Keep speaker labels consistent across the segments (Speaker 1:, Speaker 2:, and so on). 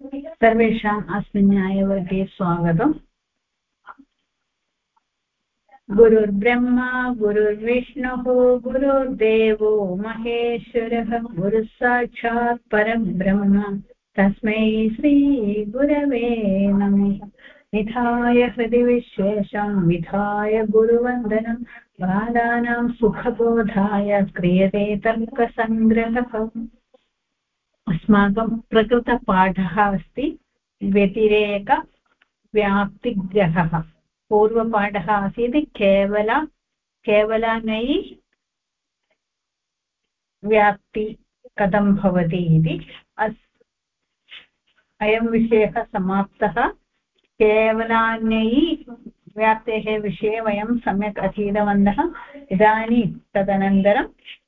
Speaker 1: सर्वेषाम् अस्मिन् न्यायवर्गे स्वागतम्। गुरुर्ब्रह्मा गुरुर्विष्णुः गुरुर्देवो महेश्वरः गुरुः साक्षात् परब्रह्म तस्मै श्रीगुरवे नमः। निधाय हृदि विश्वेशं विधाय गुरुवन्दनं बालानां सुखबोधाय क्रियते तर्कसङ्ग्रहः। अस्माकं प्रकृतपाठः अस्ति व्यतिरेकव्याप्तिग्रहः। पूर्वपाठः आसीत् केवलानै व्याप्ति कथं भवति इति। अयं विषयः समाप्तः। केवलानै व्याप्तेः विषये वयं सम्यक् अधीतवन्तः। इदानीं तदनन्तरं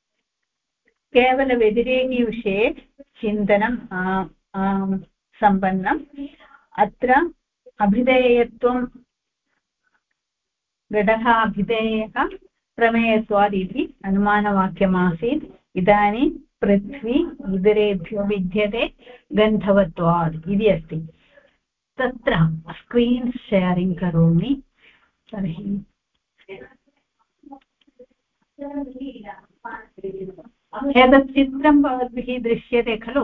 Speaker 1: केवलव्यतिरेकिविषये चिन्तनं सम्पन्नम्। अत्र अभिधेयत्वं घटः अभिधेयः प्रमेयत्वात् इति अनुमानवाक्यमासीत्। इदानीं पृथ्वी इतरेभ्यो विद्यते गन्धवत्वात् इति अस्ति। तत्र स्क्रीन् शेरिङ्ग् करोमि। तर्हि एतत् चित्रं भवद्भिः दृश्यते खलु?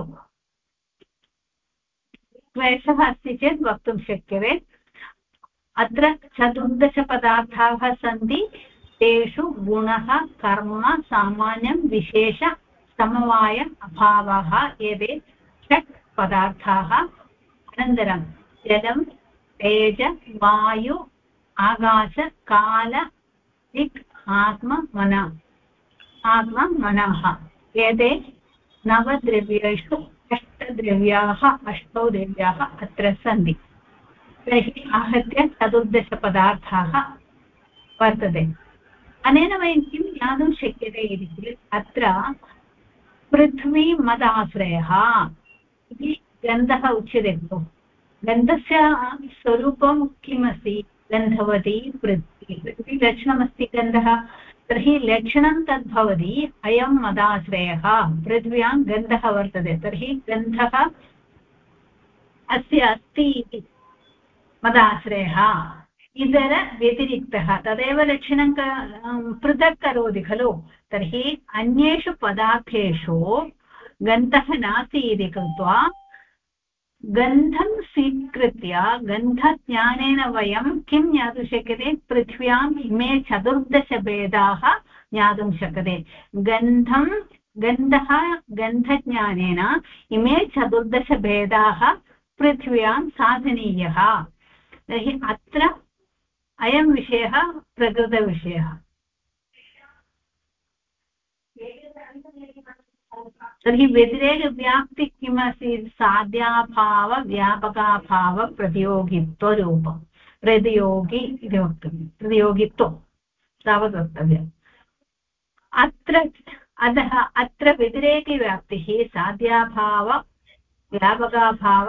Speaker 1: क्लेशः अस्ति चेत् वक्तुं शक्यते। अत्र 14 पदार्थाः सन्ति। तेषु गुणः कर्म सामान्यं विशेष समवाय अभावः एते 6 पदार्थाः। अनन्तरं जलं तेज वायु आकाश काल दिक् आत्म मनः एते 9 द्रव्येषु 8 द्रव्याः अत्र सन्ति। तर्हि आहत्य 14 पदार्थाः वर्तते। अनेन वयं किं ज्ञातुं शक्यते इति चेत् अत्र पृथ्वी मदाश्रयः इति गन्धः उच्यते खलु। गन्धस्य स्वरूपं किमस्ति? गन्धवती पृथ्वी लक्षणमस्ति गन्धः। तर्हि लक्षणं तद्भवति अयं मदाश्रयः, पृथ्व्यां गन्धः वर्तते। तर्हि गन्धः अस्य अस्ति इति मदाश्रयः इतरव्यतिरिक्तः तदेव लक्षणं पृथक् करोति खलु। तर्हि अन्येषु पदार्थेषु गन्धः नास्ति इति कृत्वा गन्धं स्वीकृत्य गन्धज्ञानेन वयं किं ज्ञातुं शक्यते? पृथ्व्याम् इमे 14 भेदाः ज्ञातुं शक्यते। गन्धज्ञानेन इमे 14 भेदाः पृथ्व्यां साधनीयः। तर्हि अत्र अयं विषयः प्रकृतविषयः। तर्हि व्यतिरेकव्याप्ति किमस्ति? साध्याभाव व्यापकाभाव प्रतियोगित्वरूपं प्रतियोगी इति वक्तव्यं। प्रतियोगित्वं तावत् वक्तव्यम्। अत्र व्यतिरेकव्याप्तिः साध्याभाव व्यापकाभाव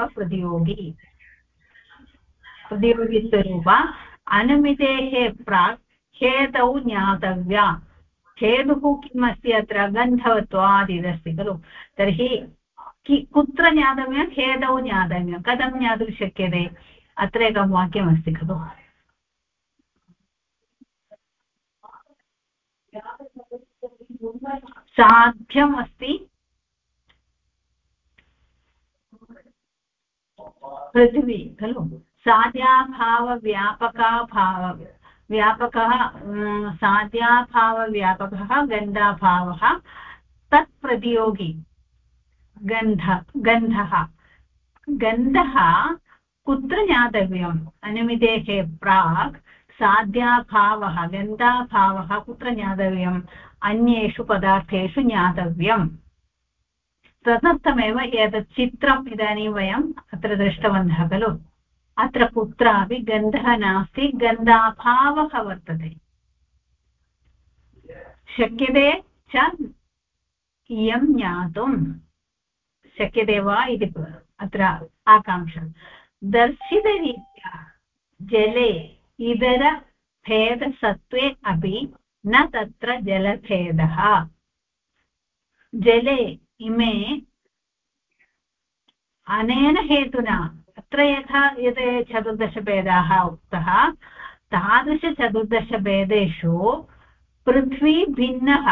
Speaker 1: प्रतियोगित्वरूप अनुमितेः प्राक् हेतौ ज्ञातव्या। हेतुः किमस्ति? अत्र गन्धवत्वादिदस्ति खलु। तर्हि कुत्र ज्ञातव्यं? हेतौ ज्ञातव्यं। कथं ज्ञातुं शक्यते? अत्र एकं वाक्यमस्ति खलु। साध्यम् अस्ति पृथ्वी खलु। व्यापकः साध्याभावव्यापकः गन्धाभावः तत् प्रतियोगी गन्धः कुत्र ज्ञातव्यम्? अनुमितेः प्राक् साध्याभावः गन्धाभावः कुत्र ज्ञातव्यम्? अन्येषु पदार्थेषु ज्ञातव्यम्। तदर्थमेव एतत् चित्रम् इदानीं वयम् अत्र दृष्टवन्तः खलु। अत्र कुत्रापि गन्धः नास्ति, गन्धाभावः वर्तते। शक्यते च इयं ज्ञातुं शक्यते वा इति अत्र आकाङ्क्षा। दर्शितरीत्या जले इतरभेदसत्त्वे अपि न तत्र जलभेदः। जले इमे अनेन हेतुना अत्र यथा यत् चतुर्दशभेदाः उक्तः तादृशचतुर्दशभेदेषु पृथ्वी भिन्नः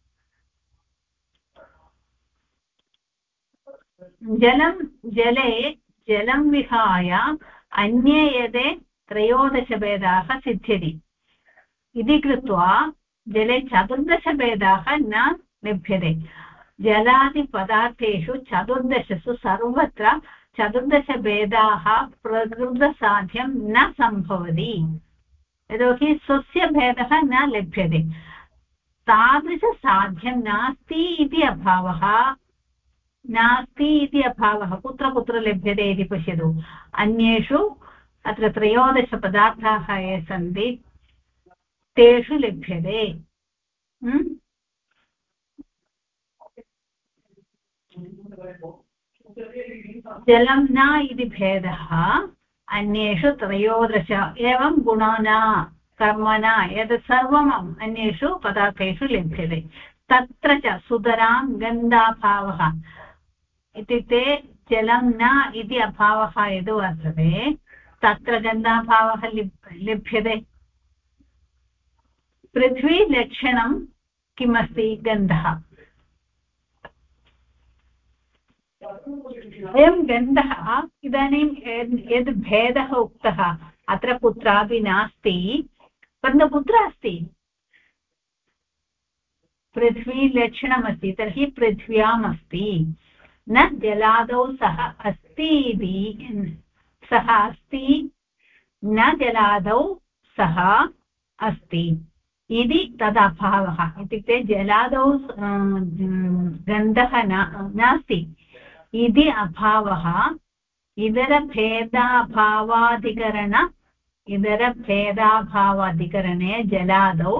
Speaker 1: जलं विहाय अन्ये यदि त्रयोदशभेदाः सिद्ध्यति इति कृत्वा जले चतुर्दशभेदाः न लभ्यते जलादिपदार्थेषु चतुर्दशसु सर्वत्र चतुर्दशभेदाः प्रकृतसाध्यं न सम्भवति यतोहि स्वस्य भेदः न लभ्यते तादृशसाध्यं नास्ति इति अभावः कुत्र कुत्र लभ्यते इति पश्यतु अन्येषु अत्र त्रयोदशपदार्थाः ये सन्ति तेषु लभ्यते जलं न इति भेदः अन्येषु त्रयोदश एवं गुणना कर्मणा एतत् सर्वम् अन्येषु पदार्थेषु लभ्यते तत्र च सुतरां गन्धाभावः इत्युक्ते जलं न इति अभावः यद् वर्तते तत्र गन्धाभावः लभ्यते पृथ्वीलक्षणं किमस्ति गन्धः अयं गन्धः इदानीं यद् भेदः उक्तः अत्र कुत्रापि नास्ति परन्तु कुत्र अस्ति पृथ्वीलक्षणमस्ति तर्हि पृथ्व्याम् अस्ति न जलादौ सः अस्ति न जलादौ सः अस्ति इति तदभावः इत्युक्ते जलादौ गन्धः नास्ति इति अभावः इतरभेदाभावाधिकरणे जलादौ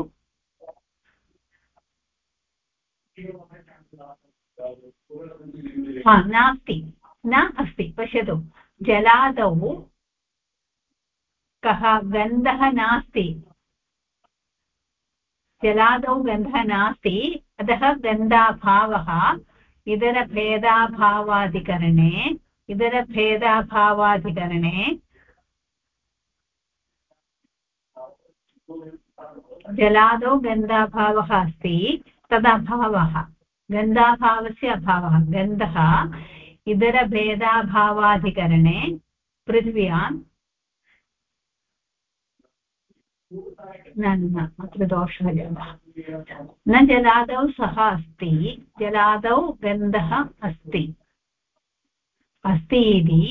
Speaker 1: नास्ति न अस्ति पश्यतु जलादौ कः गन्धः नास्ति जलादौ गन्धः नास्ति अतः गन्धाभावः इतरभेदाभावाधिकरणे जलादौ गन्धाभावः अस्ति तदभावः गन्धाभावस्य अभावः गन्धः इतरभेदाभावाधिकरणे पृथिव्यां न अत्र दोषः जातः न जलादौ सः अस्ति जलादौ गन्धः अस्ति इति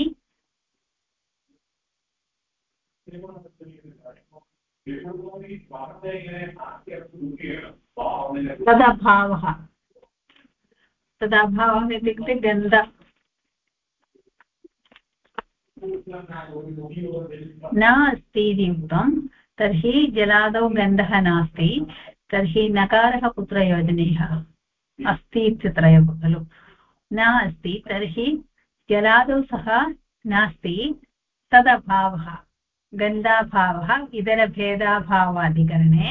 Speaker 1: तदभावः इत्युक्ते गन्ध न अस्ति इति उक्तं तर्हि जलादौ गन्धः नास्ति तर्हि नकारः कुत्र योजनीयः अस्ति इत्यत्र एव खलु न अस्ति तर्हि जलादौ सः नास्ति तदभावः गन्धाभावः इतरभेदाभावाधिकरणे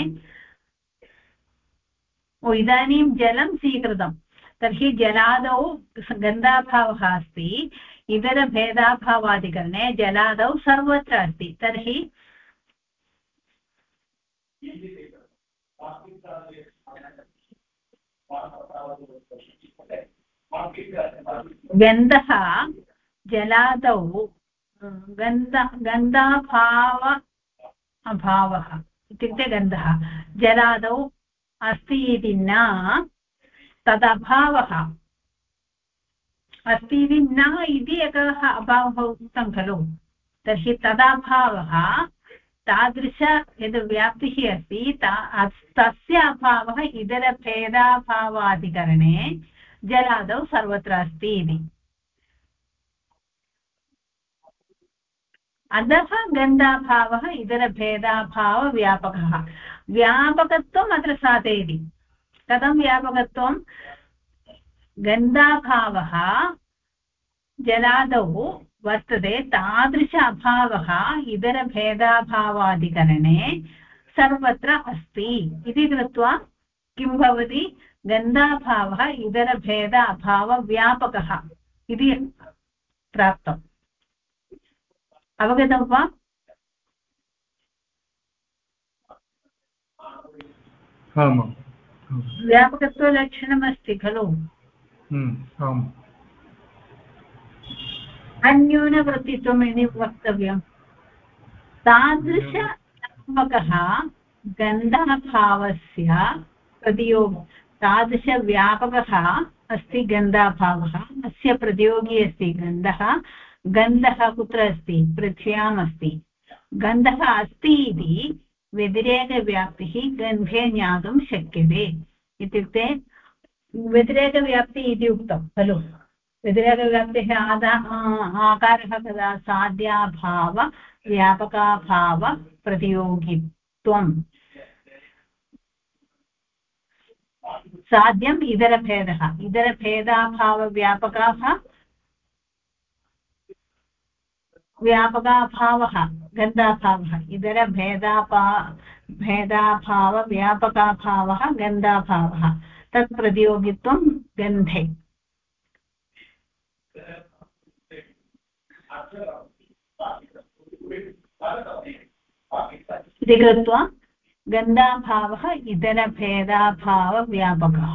Speaker 1: इदानीं जलं स्वीकृतं तर्हि जलादौ गन्धाभावः अस्ति इतरभेदाभावाधिकरणे जलादौ सर्वत्र अस्ति तर्हि गन्धः जलादौ गन्धाभावः इत्युक्ते गन्धः जलादौ अस्ति इति न तदभावः अस्ति इति न इति एकः अभावः उक्तं खलु तर्हि तदभावः तादृश यद् व्याप्तिः अस्ति तस्य अभावः इतरभेदाभावाधिकरणे जलादौ सर्वत्र अस्ति इति अतः गन्धाभावः इतरभेदाभावव्यापकः व्यापकत्वम् अत्र साधयति कथं व्यापकत्वं गन्धाभावः जलादौ वर्तते तादृश अभावः इतरभेदाभावाधिकरणे सर्वत्र अस्ति इति कृत्वा किं भवति गन्धाभावः इतरभेद अभावव्यापकः इति प्राप्तम् अवगतं वा व्यापकत्वलक्षणमस्ति खलु
Speaker 2: आम्
Speaker 1: अन्यूनवृत्तित्वम् इति वक्तव्यम् तादृशव्यापकः गन्धाभावस्य प्रतियोगी तादृशव्यापकः अस्ति गन्धाभावः अस्य प्रतियोगी अस्ति गन्धः गन्धः कुत्र अस्ति पृथ्व्याम् अस्ति गन्धः अस्ति इति व्यतिरेकव्याप्तिः गन्धे ज्ञातुं शक्यते इत्युक्ते व्यतिरेकव्याप्तिः इति उक्तं खलु व्यतिरेकव्याप्तेः आकारः कदा साध्याभाव व्यापकाभाव प्रतियोगित्वम् साध्यम् इतरभेदः इतरभेदाभावव्यापकाः व्यापकाभावः गन्धाभावः भेदाभावव्यापकाभावः गन्धाभावः तत् प्रतियोगित्वं गन्धे इति कृत्वा गन्धाभावः इतरभेदाभावव्यापकः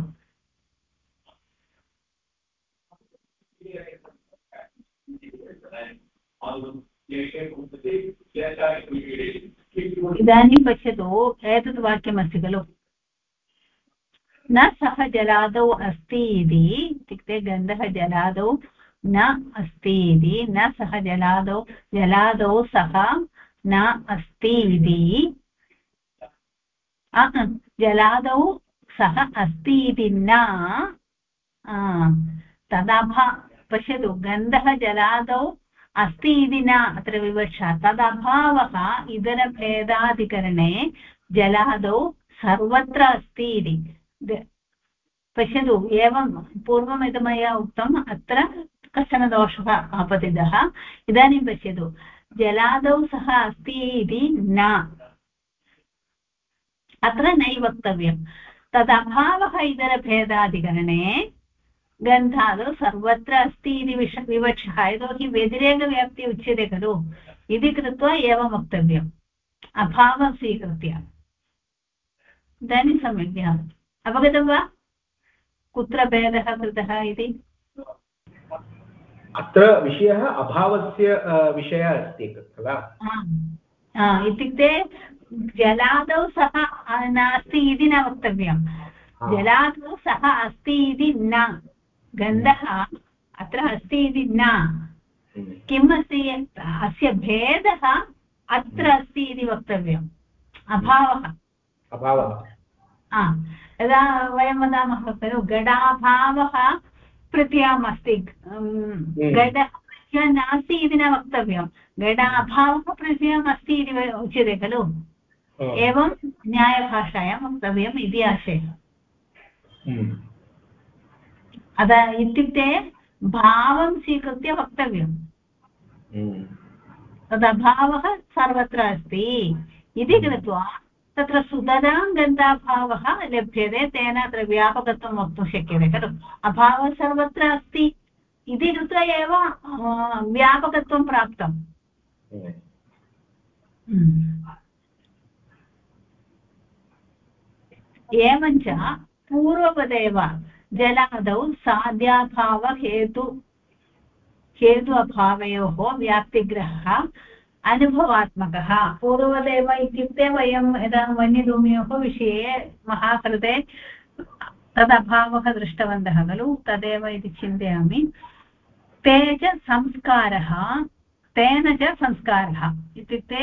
Speaker 1: इदानीं पश्यतु एतत् वाक्यमस्ति खलु न सः जलादौ अस्ति इति इत्युक्ते गन्धः जलादौ न अस्ति इति न सः जलादौ सः न अस्ति इति जलादौ सः अस्ति इति न तदभा पश्यतु गन्धः जलादौ अस्ति इति न अत्र विवक्षा तदभावः इतरभेदाधिकरणे जलादौ सर्वत्र अस्ति इति पश्यतु एवं पूर्वं यद् मया उक्तम् अत्र कश्चन दोषः आपतितः इदानीं पश्यतु जलादौ सः अस्ति इति न अत्र नैव वक्तव्यं तदभावः इतरभेदाधिकरणे गन्धादौ सर्वत्र अस्ति इति विवक्षः यतोहि व्यतिरेकव्याप्ति उच्यते खलु इति कृत्वा एवं वक्तव्यम् अभावं स्वीकृत्य इदानीं सम्यक् ज्ञातम् अवगतं वा कुत्र भेदः कृतः इति
Speaker 3: अत्र विषयः अभावस्य विषयः अस्ति खलु
Speaker 1: इत्युक्ते जलादौ सः नास्ति इति न वक्तव्यं जलादौ सः अस्ति इति न गन्धः अत्र अस्ति इति न किम् अस्ति अस्य भेदः अत्र अस्ति इति वक्तव्यम् अभावः यदा वयं वदामः खलु घटाभावः पृथ्व्याम् अस्ति घटः नास्ति इति न वक्तव्यं घटाभावः पृथ्व्याम् अस्ति इति उच्यते खलु एवं न्यायभाषायां वक्तव्यम् इति आशयः अतः इत्युक्ते भावं स्वीकृत्य वक्तव्यम् तदभावः सर्वत्र अस्ति इति कृत्वा तत्र सुतरां गन्धाभावः लभ्यते तेन अत्र व्यापकत्वं वक्तुं शक्यते खलु अभावः सर्वत्र अस्ति इति कृत्वा एव व्यापकत्वं प्राप्तम् एवञ्च पूर्वपदेव जलादौ साध्याभावहेतु अभावयोः व्याप्तिग्रहः अनुभवात्मकः पूर्वदेव इत्युक्ते वयं यदा वन्यभूम्योः विषये महाकृते तदभावः दृष्टवन्तः खलु तदेव इति चिन्तयामि तेन च संस्कारः इत्युक्ते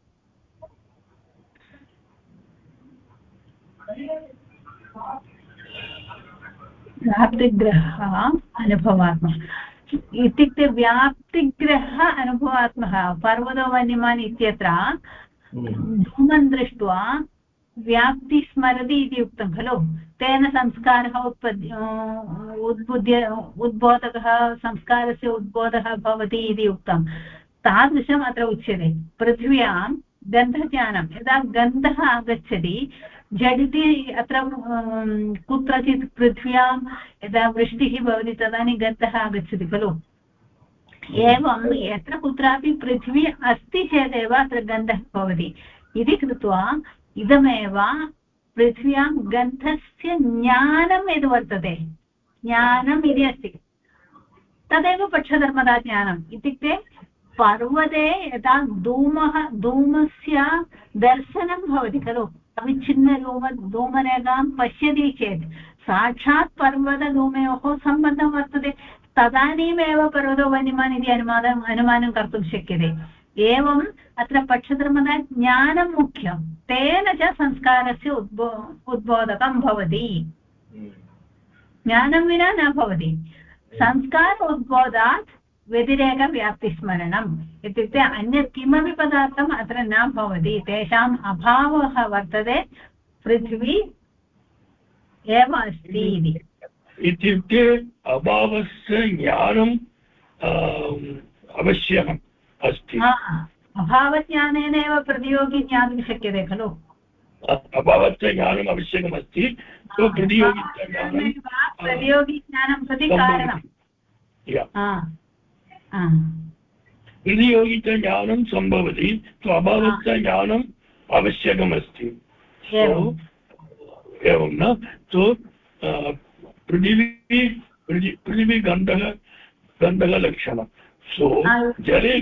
Speaker 1: व्याप्तिग्रहः अनुभवात्मकः इत्युक्ते व्याप्तिग्रहः अनुभवात्मकः पर्वतवन्यमान् इत्यत्र धूमं दृष्ट्वा व्याप्ति स्मरति इति उक्तं खलु तेन संस्कारः उद्बोधकः संस्कारस्य उद्बोधः भवति इति उक्तं तादृशम् अत्र उच्यते पृथिव्यां गन्धज्ञानं यदा गन्धः आगच्छति झटिति अत्र कुत्रचित् पृथिव्यां यदा वृष्टिः भवति तदानीं गन्धः आगच्छति खलु एवं यत्र कुत्रापि पृथ्वी अस्ति चेदेव अत्र गन्धः भवति इति कृत्वा इदमेव पृथिव्यां गन्धस्य ज्ञानं यद् वर्तते ज्ञानम् इति अस्ति तदेव पक्षधर्मदा ज्ञानम् इत्युक्ते पर्वते यदा धूमस्य दर्शनं भवति खलु धूमरेखां पश्यति चेत् साक्षात् पर्वतधूमयोः सम्बन्धं वर्तते तदानीमेव पर्वतो वन्यमान् इति अनुमानं कर्तुं शक्यते एवम् अत्र पक्षधर्मदा ज्ञानं मुख्यं तेन च संस्कारस्य उद्बोधकं भवति ज्ञानं विना न भवति संस्कार उद्बोधात् व्यतिरेकव्याप्तिस्मरणम् इत्युक्ते अन्यत् किमपि पदार्थम् अत्र न भवति तेषाम् अभावः वर्तते पृथ्वी एव अस्ति इति
Speaker 4: इत्युक्ते अभावस्य ज्ञानम् आवश्यकम् अस्ति
Speaker 1: अभावज्ञानेन एव प्रतियोगी ज्ञातुं शक्यते खलु
Speaker 4: अभावस्य ज्ञानम् आवश्यकमस्ति
Speaker 1: प्रतियोगिज्ञानं प्रति कारणं
Speaker 4: प्रतियोगितज्ञानं सम्भवति अभावस्य ज्ञानम् आवश्यकमस्ति एवं न तो पृथिवी गन्धः लक्षणं सो जले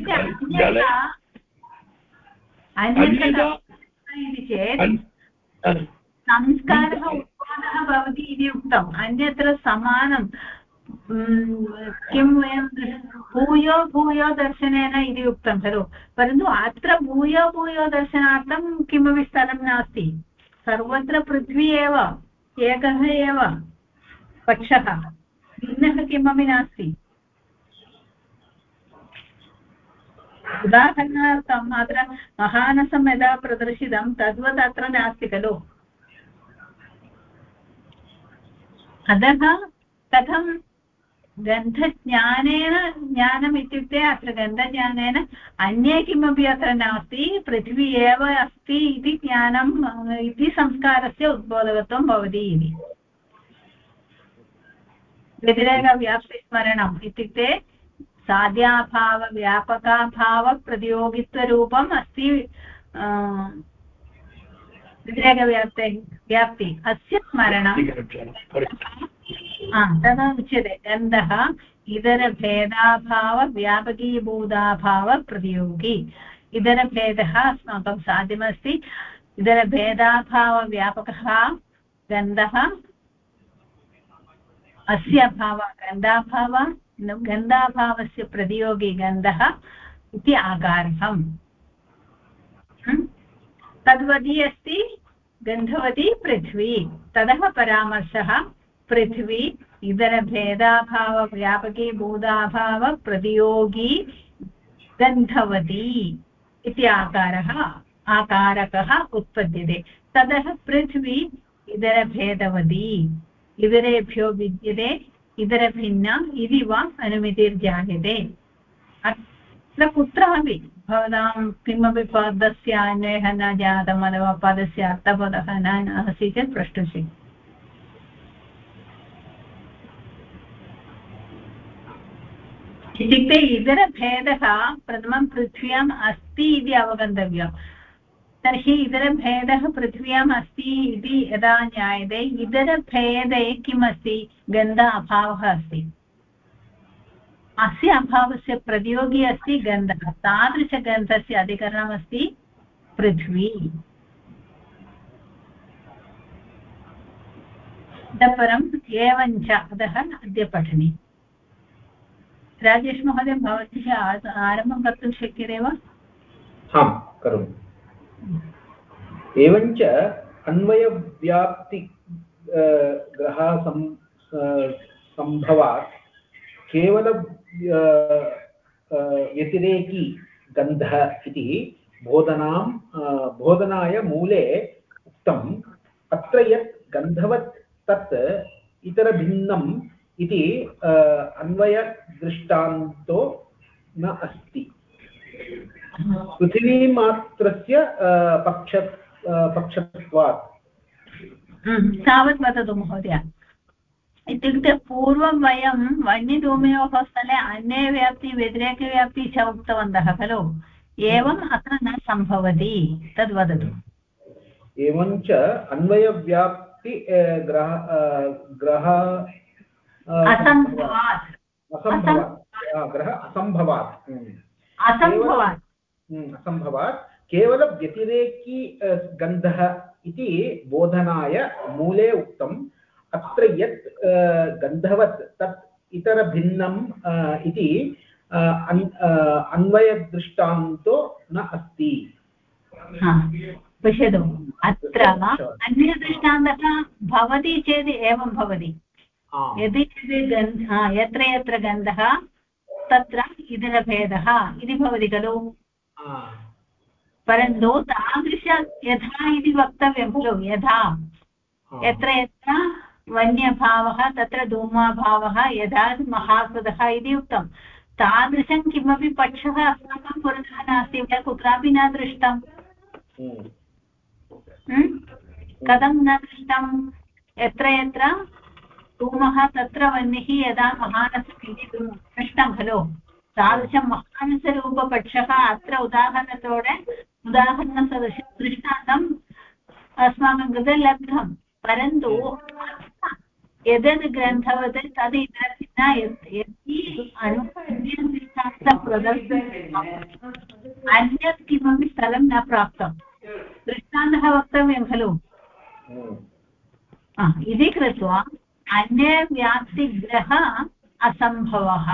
Speaker 1: संस्कारः उत्पादः भवति इति उक्तम् अन्यत्र समानं किं वयं भूयो दर्शनेन इति उक्तं खलु परन्तु अत्र भूयो दर्शनार्थं किमपि स्थलं नास्ति सर्वत्र पृथ्वी एव एकः एव पक्षः भिन्नः किमपि नास्ति उदाहरणार्थम् अत्र महानसं यदा प्रदर्शितं तद्वत् अत्र नास्ति खलु अतः कथं गन्धज्ञानेन ज्ञानम् इत्युक्ते अत्र गन्धज्ञानेन अन्ये किमपि अत्र नास्ति पृथ्वी एव अस्ति इति ज्ञानम् इति संस्कारस्य उद्बोधकत्वं भवति इति व्यतिरेकव्याप्तिस्मरणम् इत्युक्ते साध्याभावव्यापकाभावप्रतियोगित्वरूपम् अस्ति व्यतिरेकव्याप्ति अस्य स्मरणं तदा उच्यते गन्धः इतरभेदाभावव्यापकीभूताभावप्रतियोगी इतरभेदः अस्माकं साध्यमस्ति इतरभेदाभावव्यापकः गन्धः अस्य अभावः गन्धाभावस्य प्रतियोगी गन्धः इति आकारः तद्वती अस्ति गन्धवती पृथ्वी ततः परामर्शः पृथ्वी इतरभेदाभावव्यापकी भूताभावप्रतियोगी गन्धवती इति आकारकः उत्पद्यते ततः पृथ्वी इतरभेदवती इतरेभ्यो विद्यते इतरभिन्ना इति वा अनुमितिर्जायते अत्र कुत्रापि भवतां किमपि पदस्य अन्वयः न जातम् अथवा पदस्य अर्थबोधः न अस्ति चेत् प्रष्टुं शक्यते इत्युक्ते इतरभेदः प्रथमं पृथ्व्याम् अस्ति इति अवगन्तव्यं तर्हि इतरभेदः पृथ्व्याम् अस्ति इति यदा ज्ञायते इतरभेदे किम् अस्ति गन्ध अभावः अस्ति अस्य अभावस्य प्रतियोगी अस्ति गन्धः तादृशगन्धस्य अधिकरणमस्ति पृथ्वी इतः परम् एवञ्च अतः अद्य पठने राजेश महोदय भवतः आरम्भं कर्तुं शक्यते वा
Speaker 3: आं करोमि एवञ्च अन्वयव्याप्ति ग्रहसम्भवात् केवल व्यतिरेकी गन्धः इति बोधनाय मूले उक्तम् अत्र यत् गन्धवत् तत् इतरभिन्नम् इति अन्वयदृष्टान्तो न अस्ति पृथिवीमात्रस्य पक्षत्वात्
Speaker 1: तावत् वदतु महोदय इत्युक्ते पूर्वं वयं वह्निधूमयोः स्थले अन्ये व्याप्ति व्यतिरेकव्याप्ति च उक्तवन्तः खलु एवम् अत्र न सम्भवति तद्वदतु
Speaker 3: एवञ्च अन्वयव्याप्ति ग्रह
Speaker 1: असम्भवात्
Speaker 3: असम्भवात् केवलव्यतिरेकी गन्धः इति बोधनाय मूले उक्तम् अत्र यत् गन्धवत् तत् इतरभिन्नम् इति अन्वयदृष्टान्तो न अस्ति
Speaker 1: पश्यतु अत्र अन्यदृष्टान्तः भवति चेत् एवं भवति यदि यत्र यत्र गन्धः तत्र इतरभेदः इति भवति खलु परन्तु तादृश यथा इति वक्तव्यं खलु यथा यत्र यत्र वन्यभावः तत्र धूमाभावः यदा महाकृतः इति उक्तं तादृशं किमपि पक्षः अस्माकं पुरतः नास्ति वयं कुत्रापि न दृष्टम् कथं न दृष्टं यत्र यत्र धूमः तत्र वह्निः यदा महानसः इति दृष्टं खलु तादृशं महानसरूपपक्षः अत्र उदाहरणसदृशं दृष्टान्तम् अस्माकं कृते लब्धं परन्तु यद् ग्रन्थवत् तद् न यदि अन्यत् किमपि स्थलं न प्राप्तं दृष्टान्तः वक्तव्यं खलु इति कृत्वा अन्यव्याप्तिग्रह असम्भवः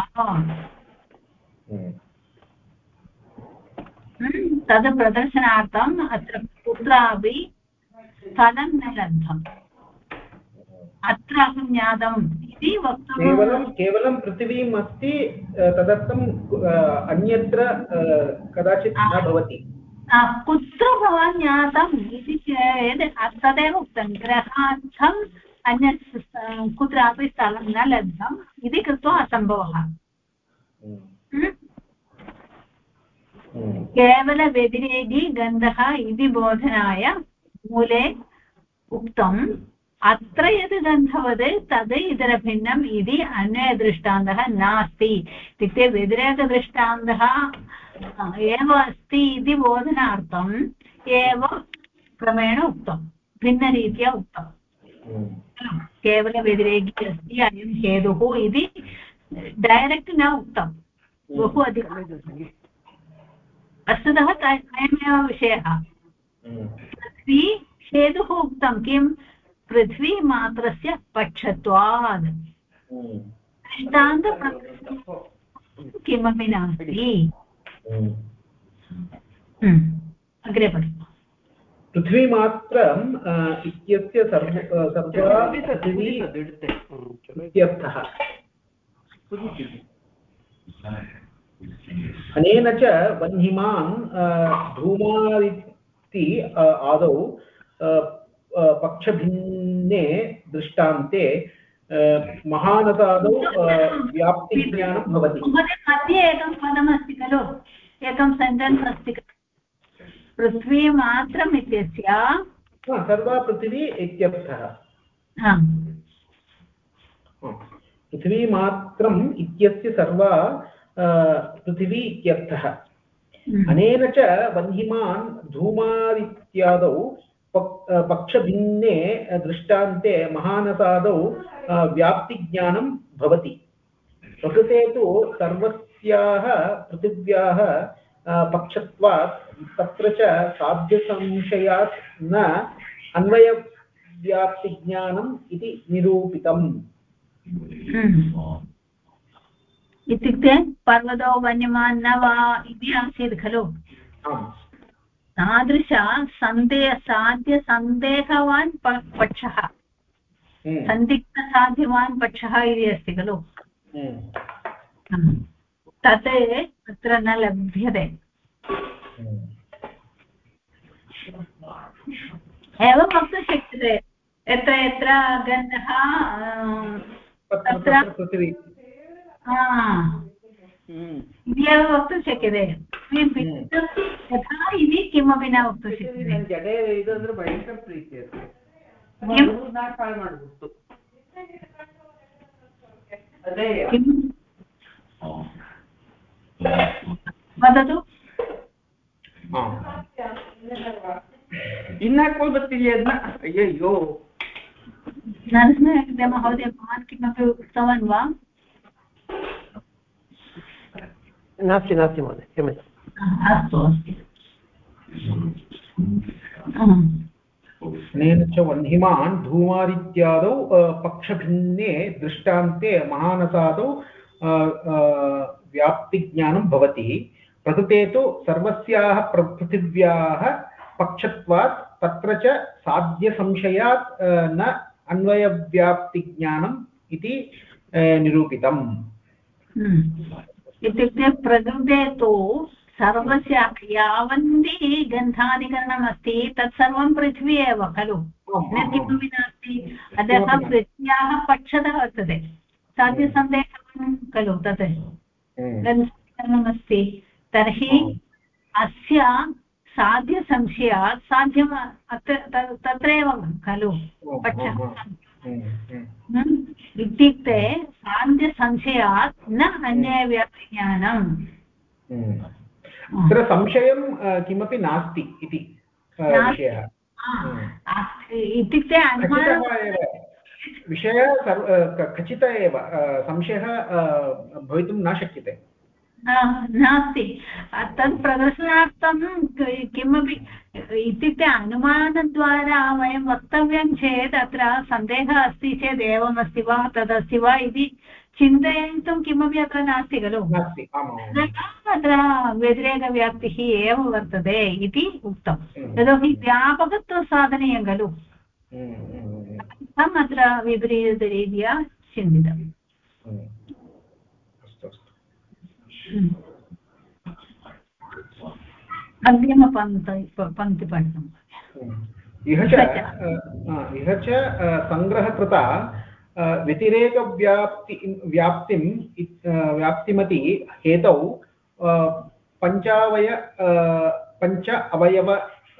Speaker 1: तद् प्रदर्शनार्थम् अत्र कुत्रापि स्थलं न लब्धम् अत्र अहं ज्ञातम् इति वक्तुं
Speaker 3: केवलं पृथिवीम् अस्ति तदर्थम् अन्यत्र कदाचित् न भवति
Speaker 1: कुत्र भवान् ज्ञातम् इति चेत् तदेव उक्तं ग्रहार्थम् अन्यत् कुत्रापि स्थलं न लब्धम् इति कृत्वा असम्भवः केवलव्यतिरेकी गन्धः इति बोधनाय मूले उक्तम् अत्र यद् गन्धवत् तद् इतरभिन्नम् इति अन्वयदृष्टान्तः नास्ति इत्युक्ते व्यतिरेकदृष्टान्तः एव अस्ति इति बोधनार्थम् एव क्रमेण उक्तं भिन्नरीत्या उक्तं केवलव्यतिरेकी अस्ति अयं हेतुः इति डैरेक्ट् न उक्तं बहु अधिकम् वस्तुतः अयमेव विषयः पृथ्वी हेतुः उक्तं किं पृथ्वीमात्रस्य पक्षत्वात् दृष्टान्त किमपि नास्ति अग्रे पठतु
Speaker 3: पृथ्वीमात्रम् इत्यस्य सर्वा पृथिवी इत्यर्थः अनेन च वह्निमान् धूमादिति आदौ पक्षभिन्ने दृष्टान्ते महानसादौ व्याप्तिज्ञानं भवति
Speaker 1: मध्ये एकं पदमस्ति खलु एकं सेण्टेन्स् अस्ति पृथ्वीमात्रम् इत्यस्य
Speaker 3: सर्वा पृथिवी इत्यर्थः पृथ्वीमात्रम् इत्यस्य सर्वा पृथिवी इत्यर्थः अनेन च वह्निमान् धूमादित्यादौ पक्षभिन्ने दृष्टान्ते महानसादौ व्याप्तिज्ञानं भवति प्रकृते तु सर्वस्याः पृथिव्याः पक्षत्वात् तत्र च साध्यसंशयात् न अन्वयव्याप्तिज्ञानम् इति निरूपितम्
Speaker 1: इत्युक्ते पर्वतो वन्यमान् न वा इति आसीत् खलु तादृश साध्यसन्देहवान् पक्षः सन्दिग्धसाध्यवान् पक्षः इति अस्ति खलु तत् अत्र न लभ्यते एवं वक्तुं शक्यते यत्र यत्र गन्धः तत्र
Speaker 3: पृथिवी
Speaker 1: इत्येव वक्तुं शक्यते यथा इति किमपि न वक्तुं शक्यते
Speaker 5: जडे इदंದ್ರೆ ಭಯಂಕರ ಪ್ರೀತಿ ಅದು
Speaker 1: किं वदतु
Speaker 3: अय्यो
Speaker 1: नरसिंहमहोदय भवान् किमपि उक्तवान् वा
Speaker 5: नास्ति नास्ति महोदय क्षम्यताम्
Speaker 1: अस्तु
Speaker 3: अनेन च वह्निमान् धूमादित्यादौ पक्षभिन्ने दृष्टान्ते महानसादौ व्याप्तिज्ञानं भवति प्रकृते तु सर्वस्याः पृथिव्याः पक्षत्वात् तत्र च साध्यसंशयात् न अन्वयव्याप्तिज्ञानम् इति निरूपितम्
Speaker 1: इत्युक्ते प्रकृते तु सर्वस्य यावन्ति गन्धाधिकरणम् अस्ति तत्सर्वं पृथ्वी एव खलु अन्यत् किमपि नास्ति अतः पृथ्व्याः पक्षतः वर्तते साध्यसन्देहं खलु तत् गन्धाधिकरणमस्ति तर्हि अस्य साध्यसंशयात् साध्यम् तत्रैव खलु पक्षः इत्युक्ते साध्यसंशयात् न अन्यव्याप्तिज्ञानम्
Speaker 3: तत्र संशयं किमपि नास्ति इति विषयः
Speaker 1: इत्युक्ते
Speaker 3: विषयः खचितः एव संशयः भवितुं न शक्यते
Speaker 1: नास्ति तत् प्रदर्शनार्थं किमपि इत्युक्ते अनुमानद्वारा वयं वक्तव्यं चेत् अत्र सन्देहः अस्ति चेत् एवमस्ति वा तदस्ति वा इति चिन्तयितुं किमपि अत्र नास्ति खलु अत्र व्यतिरेकव्याप्तिः एव वर्तते इति उक्तं यतोहि व्यापकत्वं साधनीयं खलु अत्र विपरीतरीत्या चिन्तितम् पङ्क्ति पठितुम्
Speaker 3: इह च सङ्ग्रहकृता व्याप्तिमति हेतौ पञ्च अवयव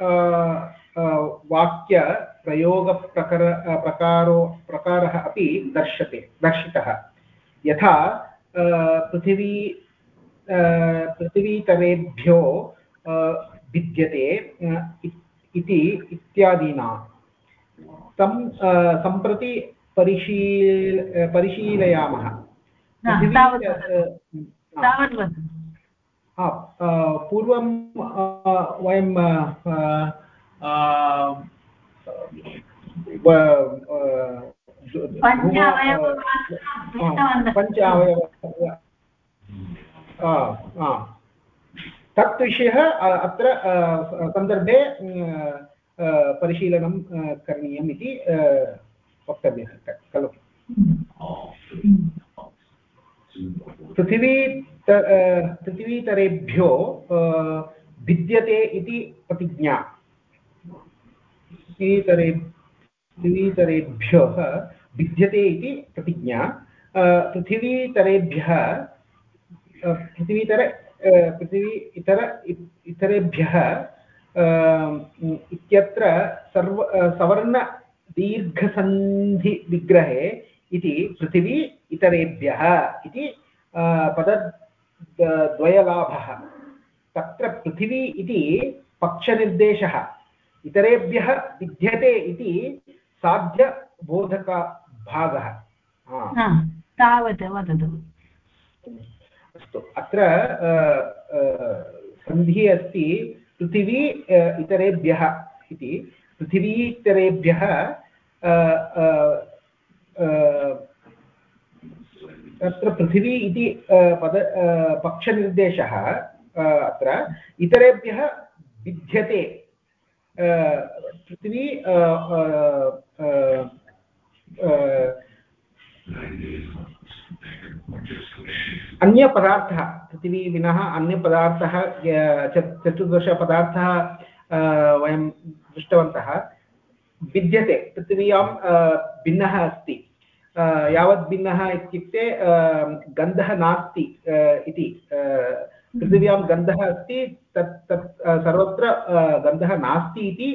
Speaker 3: वाक्यप्रयोगप्रकारः अपि दर्शितः यथा पृथिवीतरेभ्यो भिद्यते इति इत्यादीना तं सम्प्रति परिशीलयामः पूर्वं वयं पञ्च अवयव तत् विषयः अत्र सन्दर्भे परिशीलनं करणीयम् इति वक्तव्यः खलु पृथिवीतरेभ्यो भिद्यते इति प्रतिज्ञा पृथिवीतरेभ्यः भिद्यते इति प्रतिज्ञा पृथिवीतरेभ्यः इतरेभ्यः इत्यत्र सवर्णदीर्घसन्धिविग्रहे इति पृथिवी इतरेभ्यः इति पदद्वयलाभः तत्र पृथिवी इति पक्षनिर्देशः इतरेभ्यः विद्यते इति साध्यबोधकभागः
Speaker 1: तावत् वदतु
Speaker 3: अस्तु अत्र सन्धिः अस्ति पृथिवी इतरेभ्यः इति पृथिवीतरेभ्यः तत्र पृथिवी इति पक्षनिर्देशः अत्र इतरेभ्यः विद्यते पृथिवी अन्यपदार्थः पृथिवी विनः अन्यपदार्थः चतुर्दशपदार्थः वयं दृष्टवन्तः विद्यते पृथिव्यां भिन्नः अस्ति यावत् भिन्नः इत्युक्ते गन्धः नास्ति इति पृथिव्यां गन्धः अस्ति तत् सर्वत्र गन्धः नास्ति इति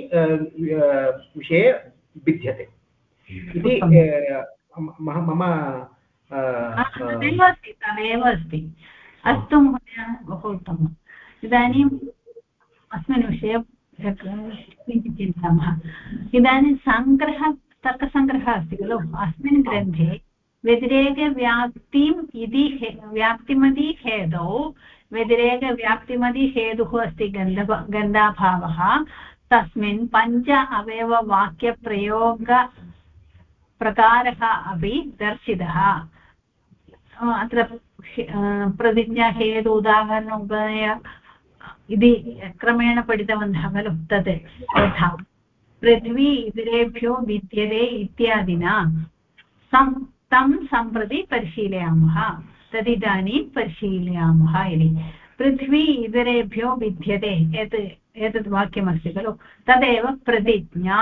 Speaker 3: विषये भिद्यते इति मम
Speaker 1: तदेव अस्ति अस्तु महोदय बहु उत्तमम् इदानीम् अस्मिन् विषये किञ्चित् चिन्तयामः इदानीं तर्कसङ्ग्रहः अस्ति खलु अस्मिन् ग्रन्थे व्यतिरेकव्याप्तिम् इति व्याप्तिमति हेतौ व्यतिरेकव्याप्तिमति हेतुः अस्ति गन्धाभावः तस्मिन् पञ्च अवयववाक्यप्रयोगप्रकारः अपि दर्शितः अत्र प्रतिज्ञाहेतु उदाहरण उपनय इति क्रमेण पठितवन्तः खलु तत् यथा पृथ्वी इतरेभ्यो विद्यते इत्यादिना तं सम्प्रति परिशीलयामः तदिदानीं परिशीलयामः इति पृथ्वी इतरेभ्यो विद्यते एतद् वाक्यमस्ति खलु तदेव प्रतिज्ञा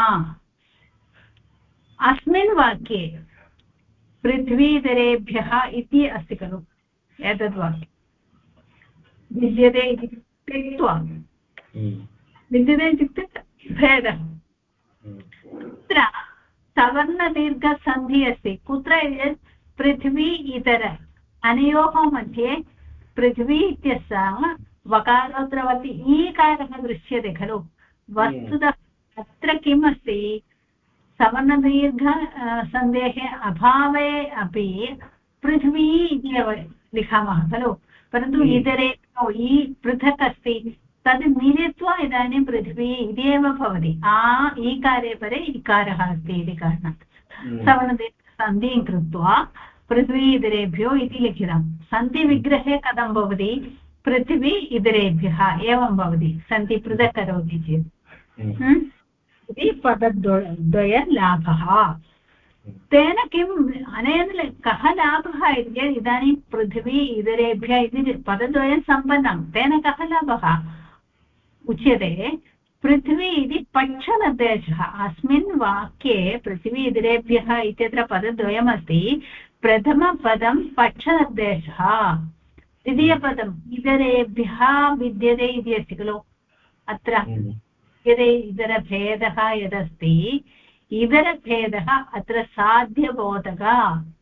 Speaker 1: अस्मिन् वाक्ये पृथ्वीतरेभ्यः इति अस्ति खलु एतद् वाक्यं विद्यते इति त्यक्त्वा विद्यते इत्युक्ते भेदः तत्र सवर्णदीर्घसन्धिः अस्ति कुत्र पृथ्वी इतर अनयोः मध्ये पृथ्वी इत्यस्य वकारोत्तरवर्ति ईकारः दृश्यते खलु वस्तुतः अत्र किम् अस्ति सवर्णदीर्घ सन्धेः अभावे अपि पृथ्वी इति एव लिखामः खलु परन्तु इतरे पृथक् अस्ति तद् मिलित्वा इदानीं पृथ्वी इति एव भवति ईकारे परे इकारः अस्ति इति कारणात् सवर्णदीर्घसन्धिं कृत्वा पृथ्वी इतरेभ्यो इति लिखितं सन्धिविग्रहे कथं भवति पृथ्वी इतरेभ्यः एवं भवति सन्धि पृथक् करोति चेत् इति पदद्वयलाभः तेन किम् अनेन कः लाभः इति चेत् इदानीं पृथ्वी इतरेभ्यः इति पदद्वयं सम्पन्नं तेन कः लाभः उच्यते पृथ्वी इति पक्षनिर्देशः अस्मिन् वाक्ये पृथ्वी इतरेभ्यः इत्यत्र पदद्वयमस्ति प्रथमपदं पक्षनिर्देशः द्वितीयपदम् इतरेभ्यः विद्यते इति अस्ति खलु अत्र इतरभेदः यदस्ति इतरभेदः अत्र साध्यबोधकः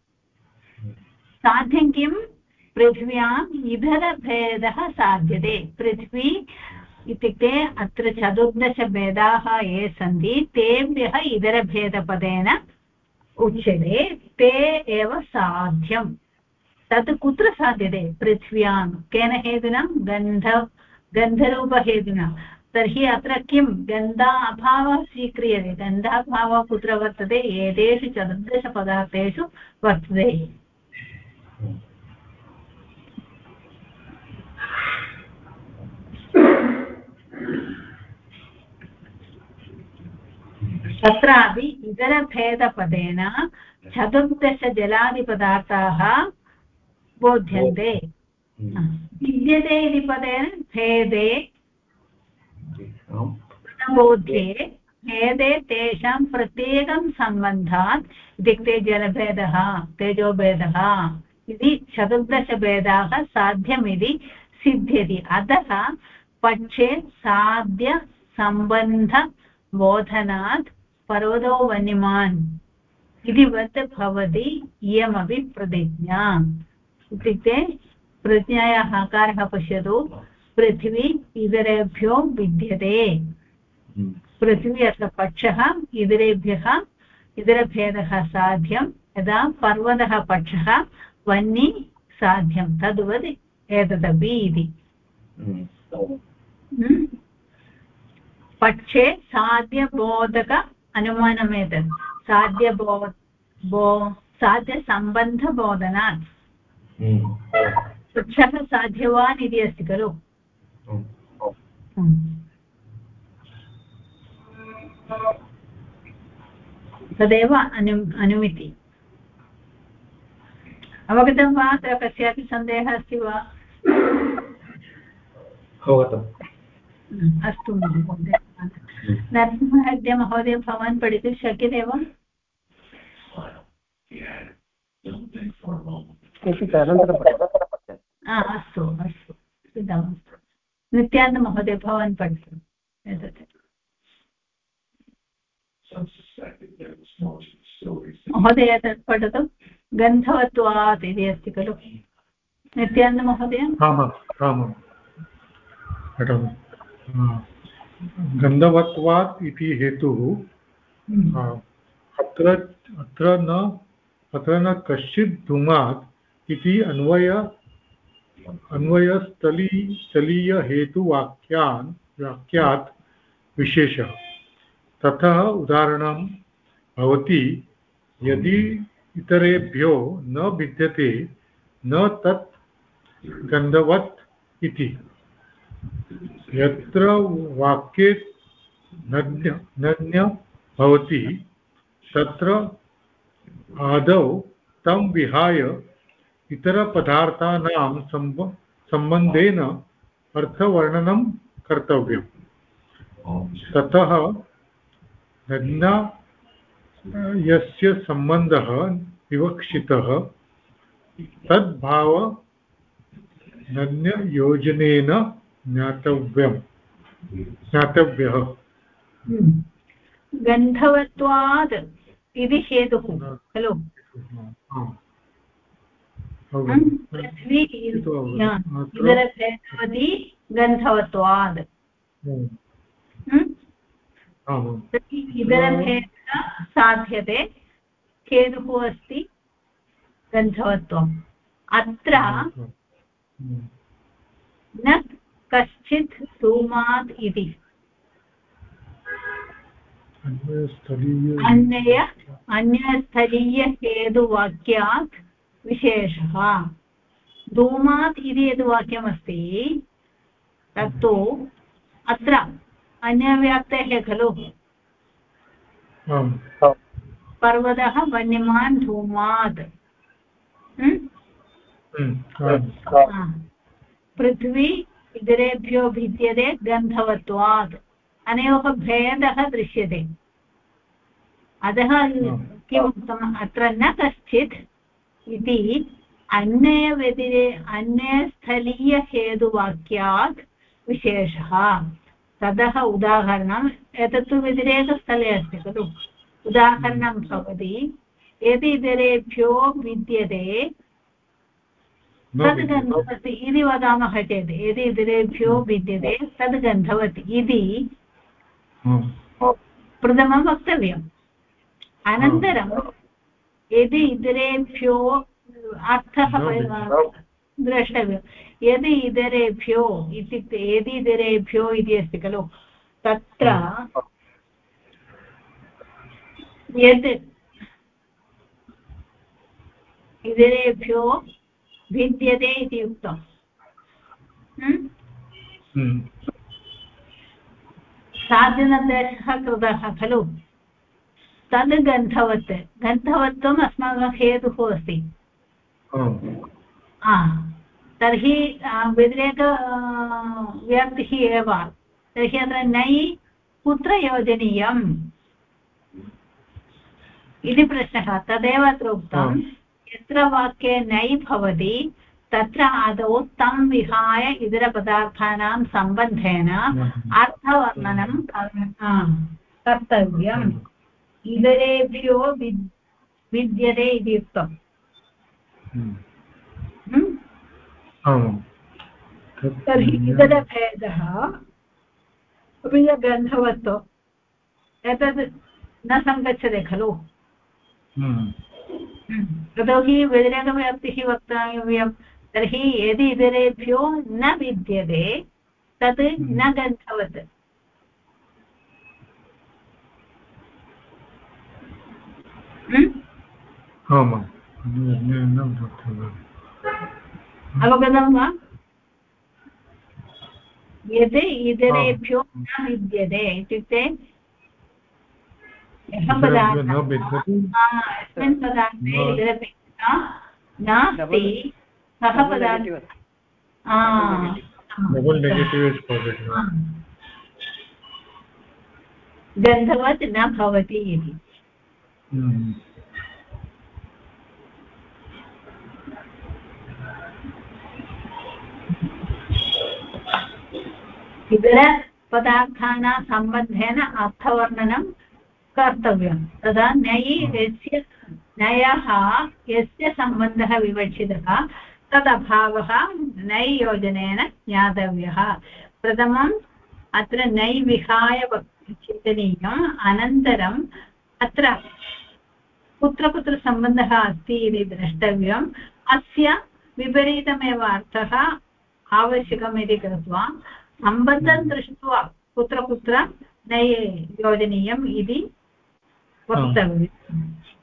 Speaker 1: साध्यं किं पृथिव्याम् इतरभेदः साध्यते पृथ्वी इत्युक्ते अत्र 14 भेदाः ये सन्ति तेभ्यः इतरभेदपदेन उच्यते ते एव साध्यं तत् कुत्र साध्यते पृथिव्यां केन हेतुना गन्धरूपहेतुना तर्हि अत्र किं गन्धाभावः स्वीक्रियते गन्धाभावः कुत्र वर्तते एतेषु 14 पदार्थेषु वर्तते तत्रापि इतरभेदपदेन 14 जलादिपदार्थाः बोध्यन्ते विद्यते इति पदेन भेदे बोध्ये भेदे तेषां प्रत्येकं सम्बन्धात् इत्युक्ते जलभेदः तेजोभेदः इति 14 भेदाः साध्यमिति सिद्ध्यति अतः पक्षे साध्यसम्बन्धबोधनात् पर्वतो वन्यमान् इति वत् भवति इयमपि प्रतिज्ञा इत्युक्ते प्रतिज्ञायाः आकारः पश्यतु पृथ्वी इतरेभ्यो विद्यते पृथ्वी अत्र पक्षः इतरेभ्यः इतरभेदः साध्यं यदा पर्वतः पक्षः वह्नि साध्यं तद्वत् एतदपि इति पक्षे साध्यबोधक अनुमानमेतत् साध्यसम्बन्धबोधनात् पक्षः साध्यवान् इति अस्ति खलु तदेव अनुमिति अवगतं वा अत्र कस्यापि सन्देहः अस्ति वा अस्तु महोदय नरसिंहहेग्डे महोदय भवान् पठितुं शक्यते वा अस्तु अस्तु चिन्तामस्तु नित्यानन्दमहोदय भवान् पठतु एतत् महोदय तत् पठतु गन्धवत्वात् इति अस्ति खलु नित्यानन्दमहोदय
Speaker 2: गन्धवत्वात् इति हेतुः अत्र न कश्चित् धूमात् इति अन्वयस्थलीयहेतुवाक्यात् विशेषः ततः उदाहरणं भवति यदि इतरेभ्यो न भिद्यते न तत् गन्धवत् इति यत्र वाक्ये नञ् भवति तत्र आदौ तं विहाय इतरपदार्थानां सम्बन्धेन अर्थवर्णनं कर्तव्यम् ततः नञ्ना यस्य सम्बन्धः विवक्षितः तद्भाव नञ्योजनेन ज्ञातव्यः
Speaker 1: गन्धवत्वात् इति हेतुः खलु पृथ्वी इतरभेदवती गन्धवत्वात् इतरभेदः साध्यते हेतुः अस्ति गन्धवत्वम् अत्र न कश्चित् धूमात् इति अन्यस्थलीयहेतुवाक्यात् विशेषः धूमात् इति यद् वाक्यमस्ति तत्तु अत्र अन्यव्याप्तेः खलु पर्वतः वन्यमान् धूमात् पृथ्वी इतरेभ्यो भिद्यते गन्धवत्वात् अनयोः भेदः दृश्यते अतः किमुक्तम् अत्र न कश्चित् इति अन्यस्थलीयहेतुवाक्यात् विशेषः ततः उदाहरणम् एतत्तु व्यतिरेकस्थले अस्ति खलु उदाहरणं भवति यदि इतरेभ्यो विद्यते तद् गन्धवति इति वदामः चेत् यदि इतरेभ्यो विद्यते तद् गन्धवति इति प्रथमं वक्तव्यम् अनन्तरं यदि इतरेभ्यो अर्थः द्रष्टव्यं यदि इतरेभ्यो इत्युक्ते यदि इतरेभ्यो इति अस्ति खलु तत्र यत् इतरेभ्यो भिद्यते इति उक्तम् साधनदेशः कृतः खलु तद् गन्धवत्वम् अस्माकं हेतुः अस्ति तर्हि व्यतिरेकव्याप्तिः एव तर्हि अत्र नै कुत्र योजनीयम् इति प्रश्नः तदेव अत्र उक्तं यत्र वाक्ये नै भवति तत्र आदौ तं विहाय इतरपदार्थानां सम्बन्धेन अर्थवर्णनं कर्तव्यम् इतरेभ्यो विद्यते इति उक्तम् तर्हि इतरभेदः अपि च गन्धवत्वम् एतद् न सङ्गच्छते खलु यतोहि व्यतिरेकव्याप्तिः वक्तव्यं तर्हि यदि इतरेभ्यो न विद्यते तत् न गन्धवत् अवगतं वा यदि इतरेभ्यो न विद्यते इत्युक्ते अस्मिन् पदार्थे इतरभेदः नास्ति सः पदार्थः गन्धवत् न भवति इति इतरपदार्थानां सम्बन्धेन अर्थवर्णनं कर्तव्यं तदा नै यस्य नयः यस्य सम्बन्धः विवक्षितः तदभावः नै योजनेन ज्ञातव्यः प्रथमम् अत्र नै विहाय चिन्तनीयम् अनन्तरम् अत्र कुत्र कुत्र सम्बन्धः अस्ति इति द्रष्टव्यम् अस्य विपरीतमेव अर्थः आवश्यकम् इति कृत्वा सम्बन्धं दृष्ट्वा कुत्र कुत्र नै योजनीयम् इति वक्तव्यम्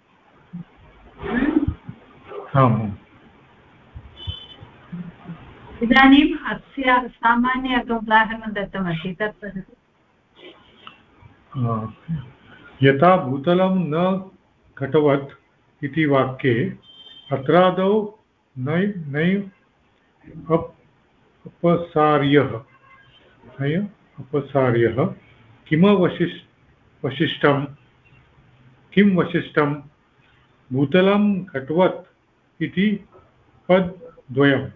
Speaker 1: इदानीम् अस्य सामान्य एकम् उदाहरणं दत्तमस्ति तत्
Speaker 2: यथा भूतलं न घटवत् इति वाक्ये अत्रादौ नै अपसार्यः किं वशिष्ठं भूतलं घटवत् इति पदद्वयम्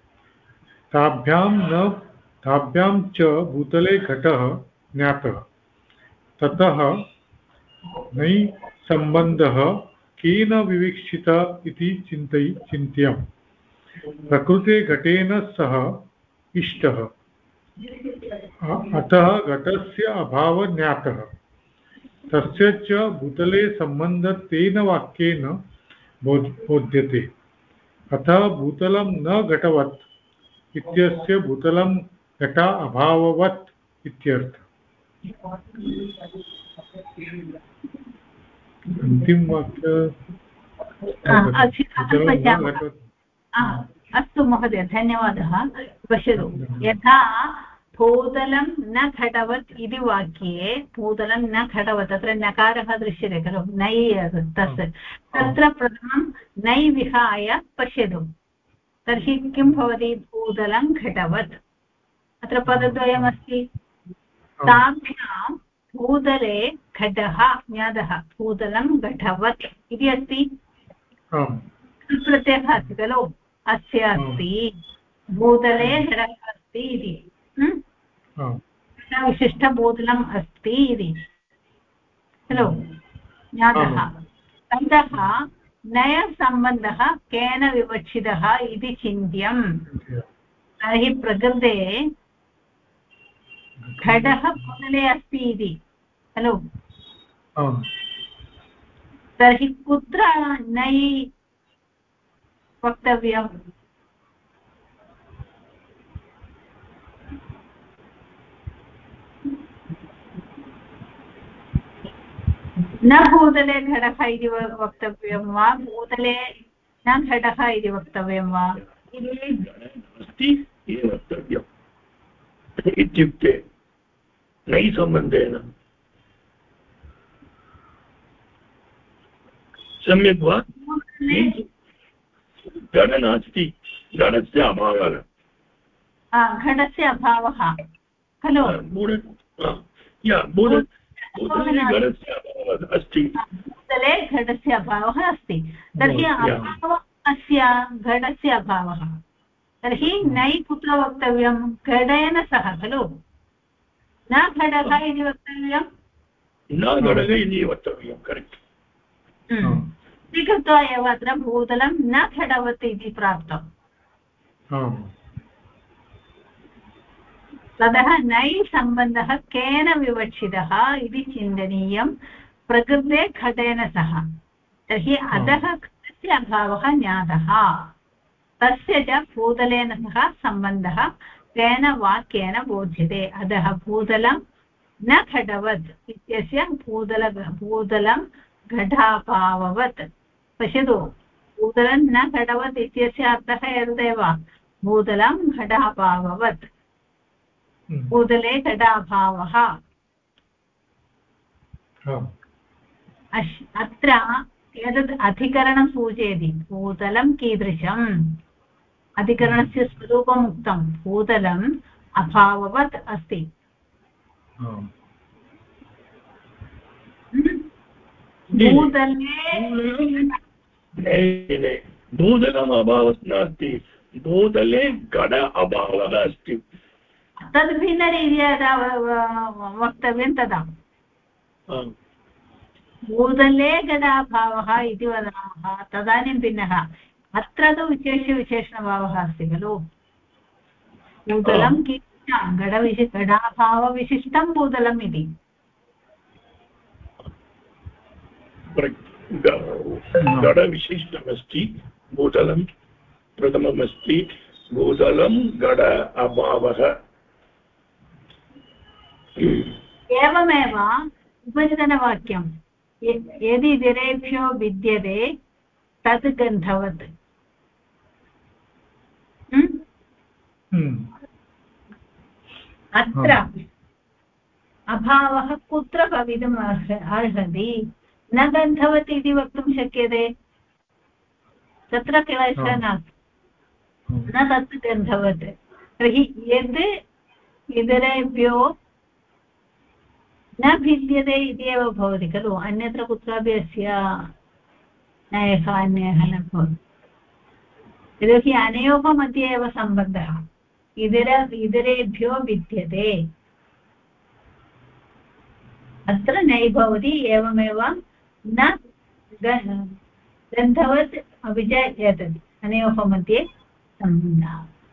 Speaker 2: ताभ्यां च भूतले घटः ज्ञातः ततः नै सम्बन्धः केन विवक्षितः इति चिन्त्यम् प्रकृते घटेन सह इष्टः अतः घटस्य अभावः ज्ञातः तस्य च भूतले सम्बन्धः तेन वाक्येन बोध्यते अतः भूतलं न घटवत् इत्यस्य भूतलं घटा अभाववत् इत्यर्थः अन्तिम वाक्य
Speaker 1: अस्तु महोदय धन्यवादः पश्यतु यथा भूतलं न घटवत् इति वाक्ये भूतलं न घटवत् तत्र नकारः दृश्यते खलु नै तत्र प्रथमं नै विहाय पश्यतु तर्हि किं भवति भूतलं घटवत् अत्र पदद्वयमस्ति ताभ्यां भूतले घटः ज्ञातः भूतलं घटवत् इति अस्ति प्रत्ययः अस्ति खलु अस्य अस्ति भूतले घटः अस्ति इति विशिष्टभूतलम् अस्ति इति खलु ज्ञातः ततः नयसम्बन्धः केन विवक्षितः इति चिन्त्यम् तर्हि प्रकृते घटः भूतले अस्ति इति खलु तर्हि कुत्र नै वक्तव्यम् न भूतले घटः इति वक्तव्यं वा भूतले न घटः इति वक्तव्यं वा
Speaker 4: अस्ति इति वक्तव्यम् इत्युक्ते नै सम्बन्धेन सम्यक् वा घट नास्ति घटस्य अभावः
Speaker 1: घटस्य अभावः खलु
Speaker 4: अस्ति
Speaker 1: भूतले घटस्य अभावः अस्ति तर्हि अभावः अस्य घटस्य अभावः तर्हि नै कुत्र वक्तव्यं घटेन सह खलु न घटः इति वक्तव्यं
Speaker 4: न घटः इति वक्तव्यं करेक्ट्
Speaker 1: इति कृत्वा एव अत्र भूतलं न घटवत् इति प्राप्तम् ततः नै सम्बन्धः केन विवक्षितः इति चिन्तनीयं प्रकृते घटेन सह तर्हि अधः घटस्य अभावः ज्ञातः तस्य च भूतलेन सह सम्बन्धः केन वाक्येन बोध्यते अतः भूतलं न घटवत् इत्यस्य भूतलं घटाभाववत् पश्यतु भूतलं न घटवत् इत्यस्य अर्थः एतदेव भूतलं घटाभाववत् भूतले घटाभावः अत्र एतद् अधिकरणं सूचयति भूतलं कीदृशम् अधिकरणस्य स्वरूपम् उक्तं भूतलम् अभाववत् अस्ति
Speaker 4: भूतलम् अभावः नास्ति भूतले घट अभावः अस्ति
Speaker 1: तद् भिन्नरीत्या यदा वक्तव्यं तदा भूतले घटाभावः इति वदामः तदानीं भिन्नः। अत्र तु विशेषविशेषणभावः अस्ति खलु। भूतलं कीदृशं घटाभावविशिष्टं भूतलम् इति।
Speaker 4: घटविशिष्टमस्ति भूतलं प्रथममस्ति भूतलं घट अभावः।
Speaker 1: एवमेव उपरितनवाक्यं यदि इतरेभ्यो विद्यते तद् गन्धवत्। अत्र अभावः कुत्र भवितुम् अर्हति? न गन्धवत् इति वक्तुं शक्यते, तत्र क्लेशः नास्ति, न तत् गन्धवत्। तर्हि यद् इतरेभ्यो न भिद्यते इति एव भवति खलु, अन्यत्र कुत्रापि अस्य न्यायः अन्यः न भवति। यतोहि अनयोः मध्ये एव सम्बन्धः, इतरेभ्यो विद्यते, अत्र नै भवति। एवमेव न गन्धवत् अपि च एतत् अनयोः मध्ये सम्बन्धः।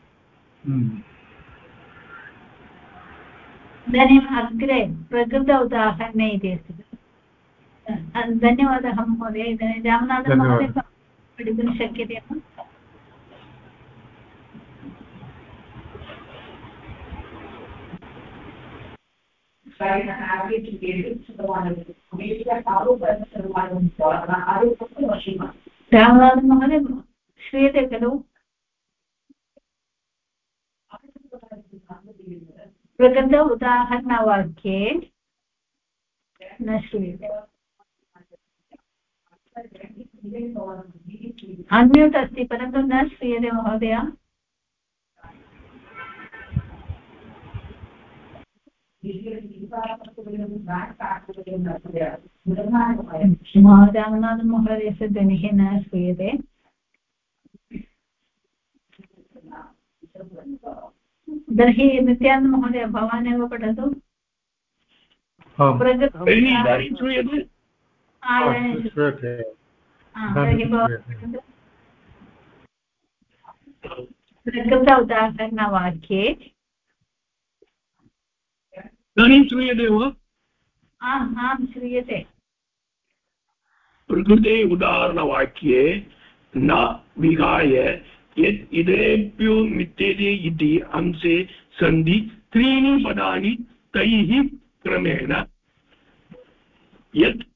Speaker 1: इदानीम् अग्रे प्रकृत उदाहरणे इति अस्ति। धन्यवादः महोदय। इदानीं रामनाथन् महोदय पठितुं शक्यते वा? रामनाथन् महोदय श्रूयते खलु? प्रकृत उदाहरणवाक्ये न श्रूयते। अन्म्यूट् अस्ति परन्तु न श्रूयते महोदय। रामनाथन् महोदयस्य ध्वनिः न श्रूयते। तर्हि नित्यानन्द महोदय भवान् एव पठतु। प्रकृत उदाहरणवाक्ये
Speaker 4: इदानीं श्रूयते वा?
Speaker 1: आम् आं श्रूयते।
Speaker 4: प्रकृते उदाहरणवाक्ये न विहाय यत् इतरेभ्यो विद्यते इति अंशे सन्ति त्रीणि पदानि तैः क्रमेण यत्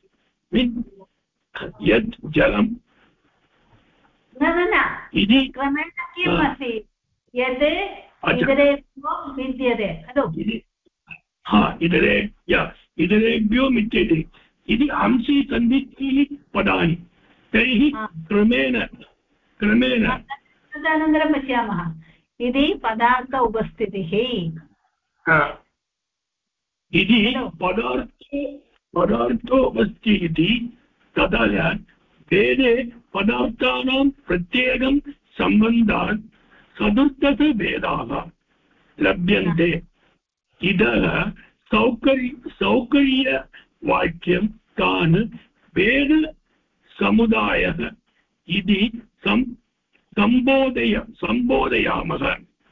Speaker 4: जलं
Speaker 1: न इति क्रमेण किम् अस्ति? यत् इतरेभ्यो विद्यते खलु।
Speaker 4: इतरेभ्यो विद्यते इति अंशे सन्ति त्रीणि पदानि तैः क्रमेण
Speaker 1: तदनन्तरं पश्यामः। इति पदार्थ उपस्थितिः
Speaker 4: इति पदार्थोपस्थितिः तथा वेदे पदार्थानां प्रत्येकं सम्बन्धात् चतुर्दशभेदाः लभ्यन्ते। इतः सौकर्यवाक्यं तान् भेदसमुदायः इति सम्बोधयामः।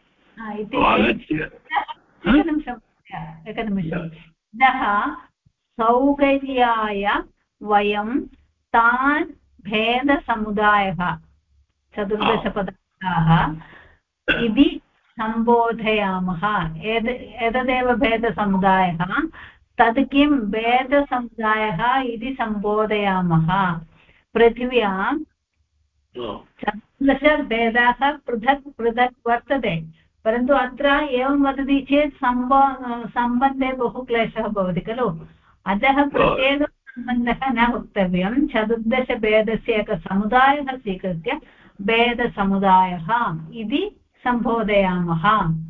Speaker 1: एकनिमिषम्। इतः सौकर्याय वयं तान् भेदसमुदायः चतुर्दशपदार्थाः इति सम्बोधयामः। एतदेव भेदसमुदायः। तद् किं भेदसमुदायः इति सम्बोधयामः। पृथिव्यां चतुर्दशभेदाः पृथक् पृथक् वर्तते, परन्तु अत्र एवं वदति चेत् सम्बन्धे बहु क्लेशः भवति खलु। अतः प्रत्येकसम्बन्धः न वक्तव्यं। चतुर्दशभेदस्य एकः समुदायः स्वीकृत्य भेदसमुदायः इति सम्बोधयामः।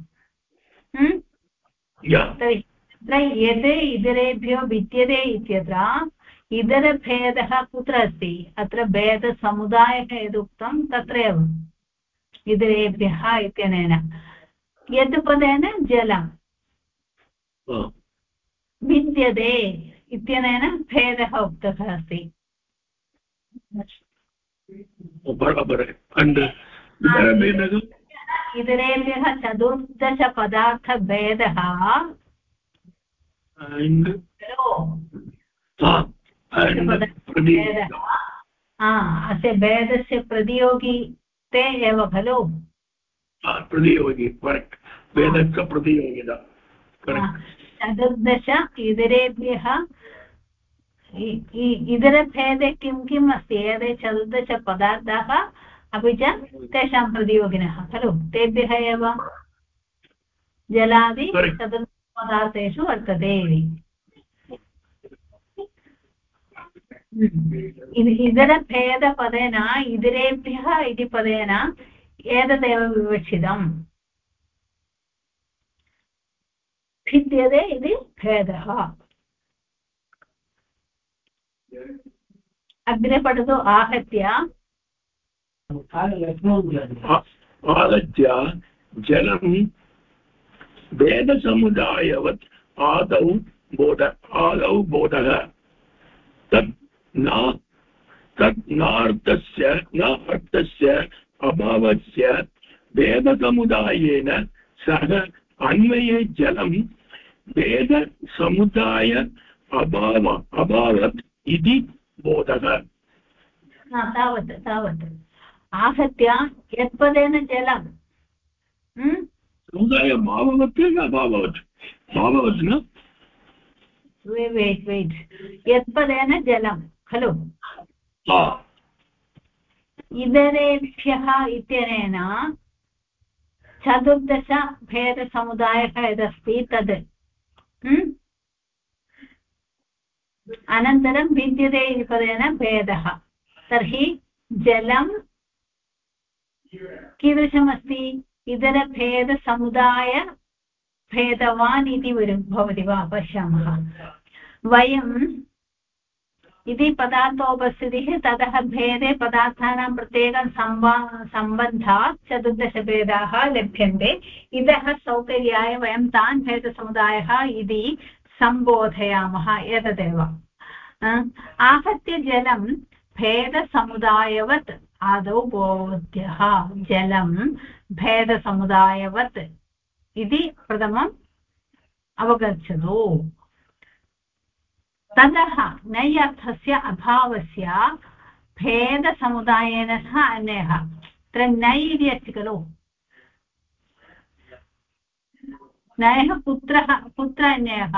Speaker 1: तर्हि यत् इतरेभ्यो विद्यते इत्यत्र इतरभेदः कुत्र अस्ति? अत्र भेदसमुदायः यदुक्तं तत्रैव इतरेभ्यः इत्यनेन। यत् पदेन जलं विद्यते इत्यनेन भेदः उक्तः अस्ति इतरेभ्यः चतुर्दशपदार्थभेदः अस्य भेदस्य प्रतियोगी ते एव खलु
Speaker 4: प्रतियोगी भेदस्य प्रतियोगिता
Speaker 1: चतुर्दश इतरेभ्यः इतरभेदे किं किम् अस्ति एते चतुर्दशपदार्थाः अपि च तेषां प्रतियोगिनः खलु तेभ्यः एव जलादि चतुर्दशपदार्थेषु वर्तते इतरभेदपदेन इतरेभ्यः इति पदेन एतदेव विवक्षितम् भिद्यते इति भेदः अग्रे पठतु आहत्य
Speaker 4: जलं भेदसमुदायवत् आदौ बोधः तत् नार्थस्य अभावस्य भेदसमुदायेन सह अन्वये जलं भेदसमुदाय अभावत् इति बोधः
Speaker 1: तावत् आहत्य यत्पदेन जलं
Speaker 4: समुदायम् अभवत् अभावत् न
Speaker 1: वेट् यत्पदेन जलं खलु इतरेभ्यः इत्यनेन चतुर्दश भेदसमुदायः यदस्ति तद् अनन्तरं भिद्यते इति पदेन भेदः तर्हि जलं कीदृशमस्ति इतरभेदसमुदाय भेदवान् इति भवति वा पश्यामः वयम् इति पदार्थोपस्थितिः ततः भेदे पदार्थानां प्रत्येकं सम्बन्धात् चतुर्दशभेदाः लभ्यन्ते इतः सौकर्याय वयं तान् भेदसमुदायः इति सम्बोधयामः एतदेव आहत्य जलं भेदसमुदायवत् आदौ बोध्यः जलं भेदसमुदायवत् इति प्रथमम् अवगच्छतु ततः नै अर्थस्य अभावस्य भेदसमुदायेन सह अन्यः अत्र नै इति अस्ति खलु नयः कुत्र अन्यः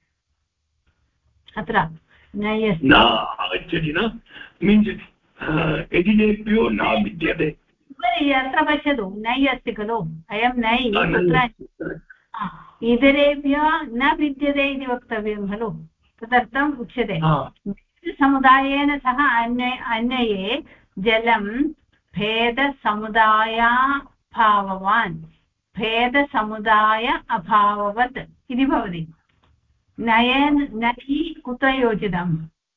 Speaker 1: अत्र नै अस्ति
Speaker 4: आगच्छति न मीन्स् एजिनेभ्यो न विद्यते
Speaker 1: अत्र पश्यतु नै अस्ति खलु अयं नै अत्र इतरेभ्यः न विद्यते इति वक्तव्यं खलु तदर्थम् उच्यते समुदायेन सह अन्वये जलं भेदसमुदायाभाववान् भेदसमुदाय अभाववत् इति भवति नै कुत्र योजितं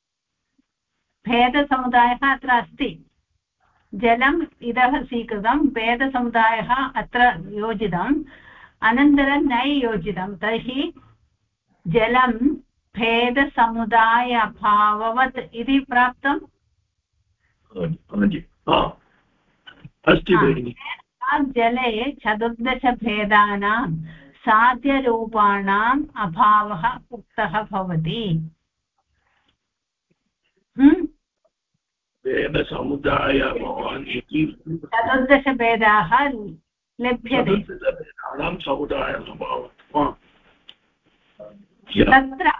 Speaker 1: भेदसमुदायः अत्र अस्ति जलम् इतः स्वीकृतं भेदसमुदायः अत्र योजितम् अनन्तरं नै योजितं तर्हि जलं भेदसमुदाय अभाववत् इति प्राप्तम्
Speaker 4: अस्ति भगिनि
Speaker 1: जले चतुर्दशभेदानां साध्यरूपाणाम् अभावः उक्तः भवति
Speaker 4: भेदसमुदाय
Speaker 1: चतुर्दशभेदाः लभ्यते तत्र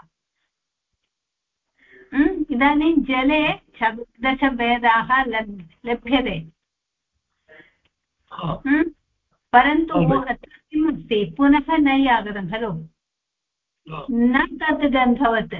Speaker 1: इदानीं जले चतुर्दशभेदाः लभ्यते परन्तु अत्र किमस्ति पुनः नै आगतं खलु न तद् गन्धवत्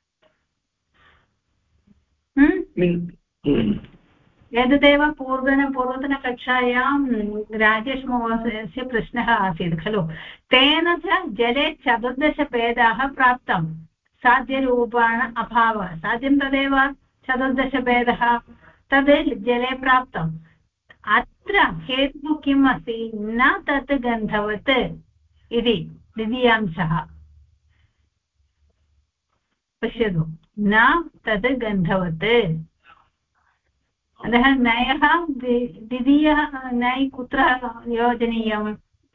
Speaker 1: एतदेव पूर्वतनकक्षायां राजेश महोदयस्य प्रश्नः आसीत् खलु तेन च जले चतुर्दशभेदाः प्राप्तं साध्यरूपाण अभावः साध्यं तदेव चतुर्दशभेदः तद् जले प्राप्तम् अत्र हेतुः किम् अस्ति न तत् गन्धवत् इति द्वितीयांशः पश्यतु न तद् गन्धवत् अतः नयः द्वितीयः नय् कुत्र योजनीयम्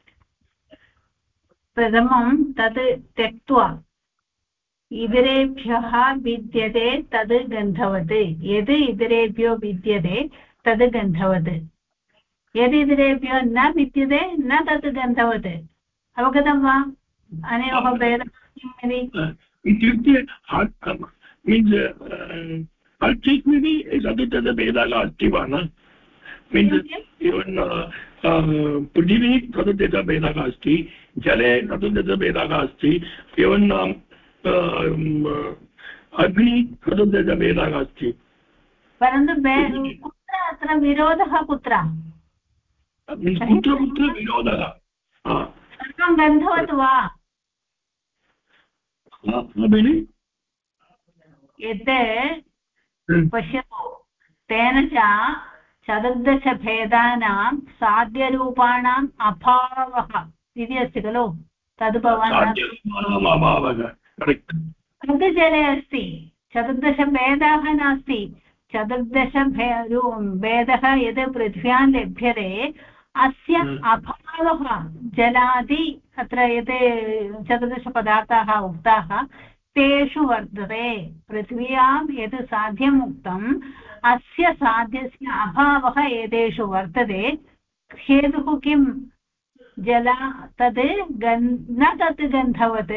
Speaker 1: प्रथमं तत् त्यक्त्वा इतरेभ्यः विद्यते तद् गन्धवत् यद् इतरेभ्यो विद्यते तद् गन्धवत् यद् इतरेभ्यो न विद्यते न तत् गन्धवत् अवगतं वा अनयोः भेदः किम्
Speaker 4: इत्युक्ते मीन्स् तद् भेदः अस्ति वा न मीन्स् इवन् पृथिवी तद् भेदः अस्ति जले तद् भेदः अस्ति इवन् अग्नि तद् भेदः अस्ति
Speaker 1: परन्तु कुत्र अत्र विरोधः कुत्र
Speaker 4: कुत्र कुत्र विरोधः
Speaker 1: सर्वं गन्धवत् वा यत् पश्यतु तेन च चतुर्दशभेदानां साध्यरूपाणाम् अभावः इति अस्ति खलु तद् भवान् तद् जले अस्ति चतुर्दशभेदाः नास्ति चतुर्दशभेदः यद् पृथ्व्यां लभ्यते अस्य अभावः जलादि अत्र यत् चतुर्दशपदार्थाः उक्ताः तेषु वर्तते पृथिव्यां यत् साध्यम् उक्तम् अस्य साध्यस्य अभावः एतेषु वर्तते हेतुः किं जला तद् न तत् गन्धवत्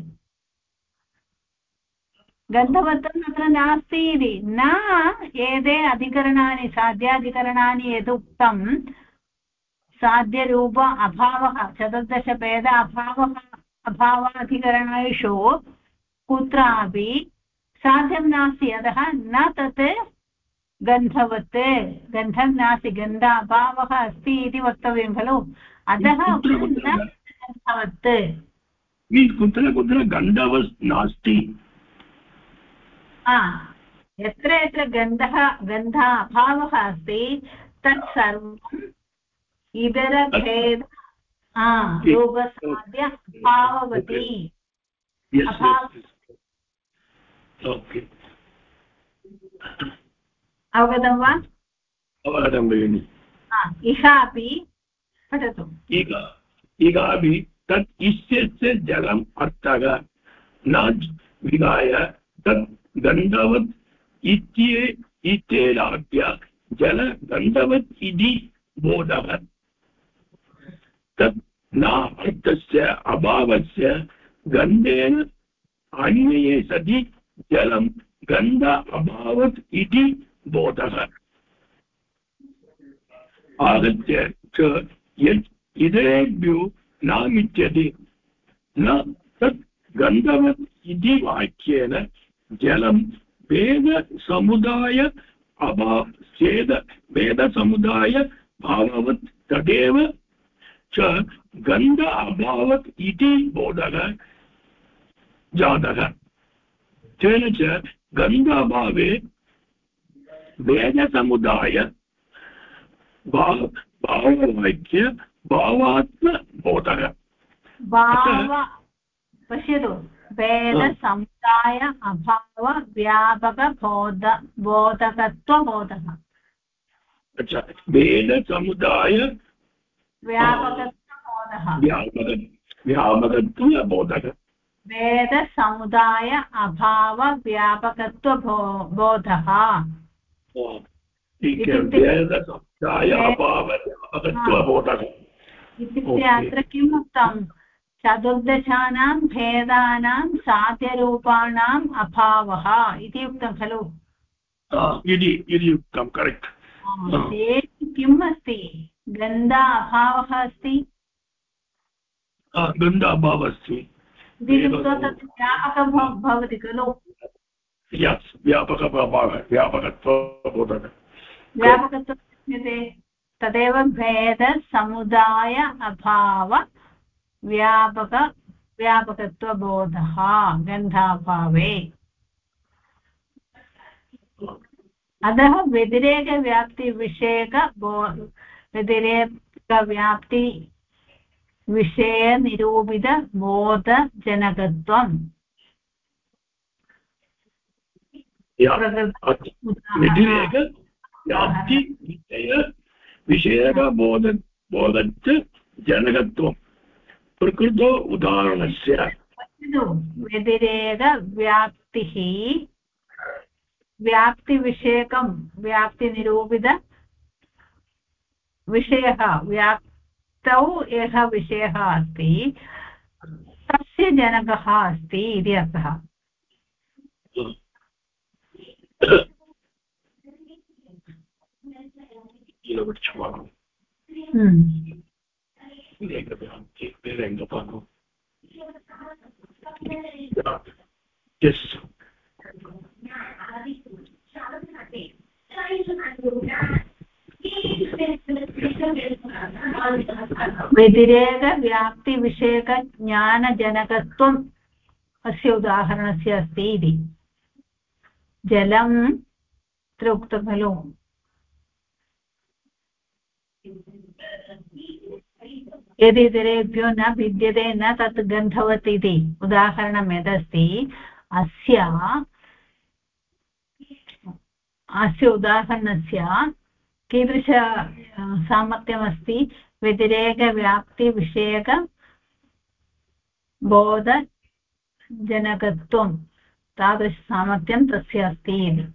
Speaker 1: गन्धवत् अत्र नास्ति इति न एते अधिकरणानि साध्याधिकरणानि यद् उक्तं साध्यरूप अभावः चतुर्दशभेद अभावाधिकरणेषु कुत्रापि साध्यं नास्ति अतः न तत् गन्धवत् गन्धं नास्ति गन्ध अभावः अस्ति इति वक्तव्यं खलु अतः न गन्धवत्
Speaker 4: कुत्र कुत्र गन्धवत् नास्ति
Speaker 1: यत्र यत्र गन्ध अभावः अस्ति तत् सर्वम् इतरभेद रूपसाध्य अभाववति अवगतं वा
Speaker 4: अवगतं भगिनि
Speaker 1: इहापि पठतु
Speaker 4: इहापि तत् इत्यस्य जलम् अर्थः न विहाय तत् गन्धवत् इत्येनाद्य जल गन्धवत् इति बोधः तत् न अर्थस्य अभावस्य गन्धेन अन्वये सति जलं गन्ध अभावत् इति बोधः आगत्य च यत् इतरेभ्यो न विद्यते न तत् गन्धवत् इति वाक्येन जलं भेदसमुदाय भेदसमुदाय भाववत् तदेव च गन्ध अभावत् इति बोधः जातः तेन च गन्ध अभावे भेदसमुदाय भाववाक्य भावात्मबोधः
Speaker 1: पश्यतु भेदसमुदाय अभाव व्यापक बोधकत्वबोधः
Speaker 4: अच्छा भेदसमुदाय व्यापकत्वबोधः
Speaker 1: भेदसमुदाय अभाव व्यापकत्वबोधः इत्युक्ते अत्र किम् उक्तं चतुर्दशानां भेदानां साध्यरूपाणाम् अभावः इति उक्तं खलु
Speaker 4: इति उक्तं करेक्ट्
Speaker 1: किम् अस्ति गन्ध अभावः अस्ति
Speaker 4: गन्ध अभावः अस्ति
Speaker 1: इति कृत्वा तत् व्यापकः भवति खलु व्यापकत्वं तदेव भेदसमुदाय अभाव व्यापकत्वबोधः गन्धाभावे अतः व्यतिरेकव्याप्तिविषयनिरूपितबोधजनकत्वम्
Speaker 4: व्यतिरेक व्याप्ति विषयकबोधच्च जनकत्वं प्रकृतो उदाहरणस्य
Speaker 1: व्यतिरेकव्याप्तिः व्याप्तिविषयकं व्याप्तिनिरूपित विषयः व्याप्तौ यः विषयः अस्ति तस्य जनकः अस्ति इति अर्थः व्यतिरेकव्याप्तिविषयकज्ञानजनकत्वम् अस्य उदाहरणस्य अस्ति इति जलं अत्र उक्तं खलु यदि इतरेभ्यो न भिद्यते न तत् गन्धवत् इति उदाहरणं यदस्ति अस्य उदाहरणस्य कीदृश सामर्थ्यमस्ति व्यतिरेकव्याप्तिविषयकबोधजनकत्वं तादृशसामर्थ्यं तस्य अस्ति इति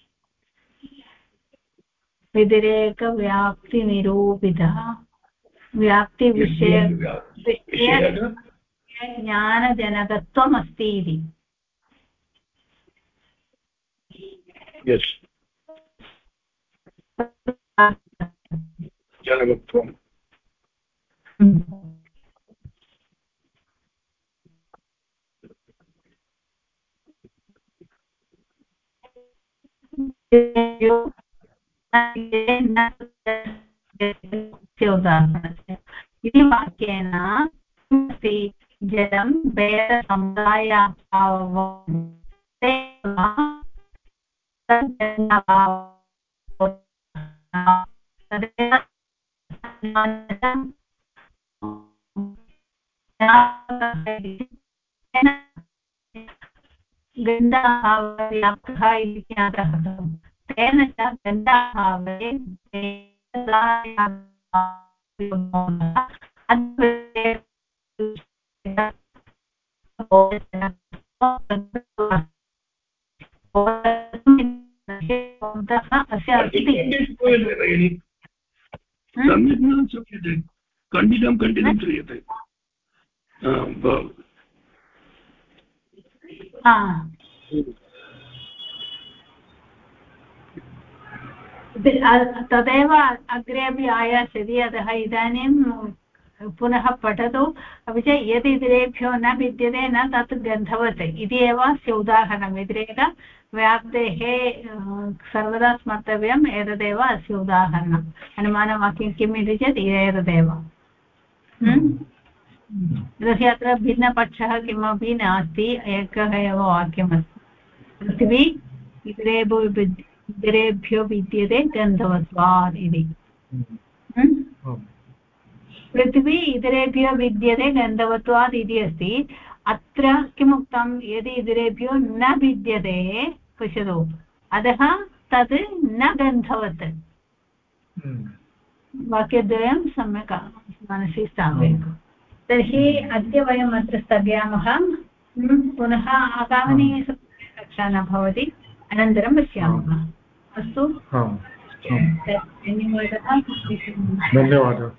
Speaker 1: व्यतिरेकव्याप्तिनिरूपितः व्याप्तिविषयज्ञानजनकत्वम् अस्ति इति
Speaker 4: जनकत्वं
Speaker 1: इति वाक्येन किमस्ति जलं गन्धाभावव्याप्तः इति ज्ञातः तेन च गन्धाभावे
Speaker 4: खण्डितं श्रूयते
Speaker 1: तदेव अग्रे अपि आयास्यति अतः इदानीं पुनः पठतु अपि च यदि इतरेभ्यो न भिद्यते न तत् गन्धवत् इति एव अस्य उदाहरणं व्यतिरेकव्याप्तेः सर्वदा स्मर्तव्यम् एतदेव अस्य उदाहरणम् अनुमानवाक्यं किम् इति चेत् एतदेव यतोहि अत्र भिन्नपक्षः किमपि नास्ति एकः एव वाक्यमस्ति पृथिवी इतरेभ्यो भिद्यते गन्धवत्वात् इति पृथिवी इतरेभ्यो भिद्यते गन्धवत्वात् इति अस्ति अत्र किमुक्तं यदि इतरेभ्यो न भिद्यते पश्यतु अतः तद् न गन्धवत् वाक्यद्वयं सम्यक् मनसि स्थापयतु तर्हि अद्य वयम् अत्र स्थगयामः पुनः आगामिनी कक्षा न भवति अनन्तरं पश्यामः अस्तु धन्यवादः
Speaker 2: धन्यवादः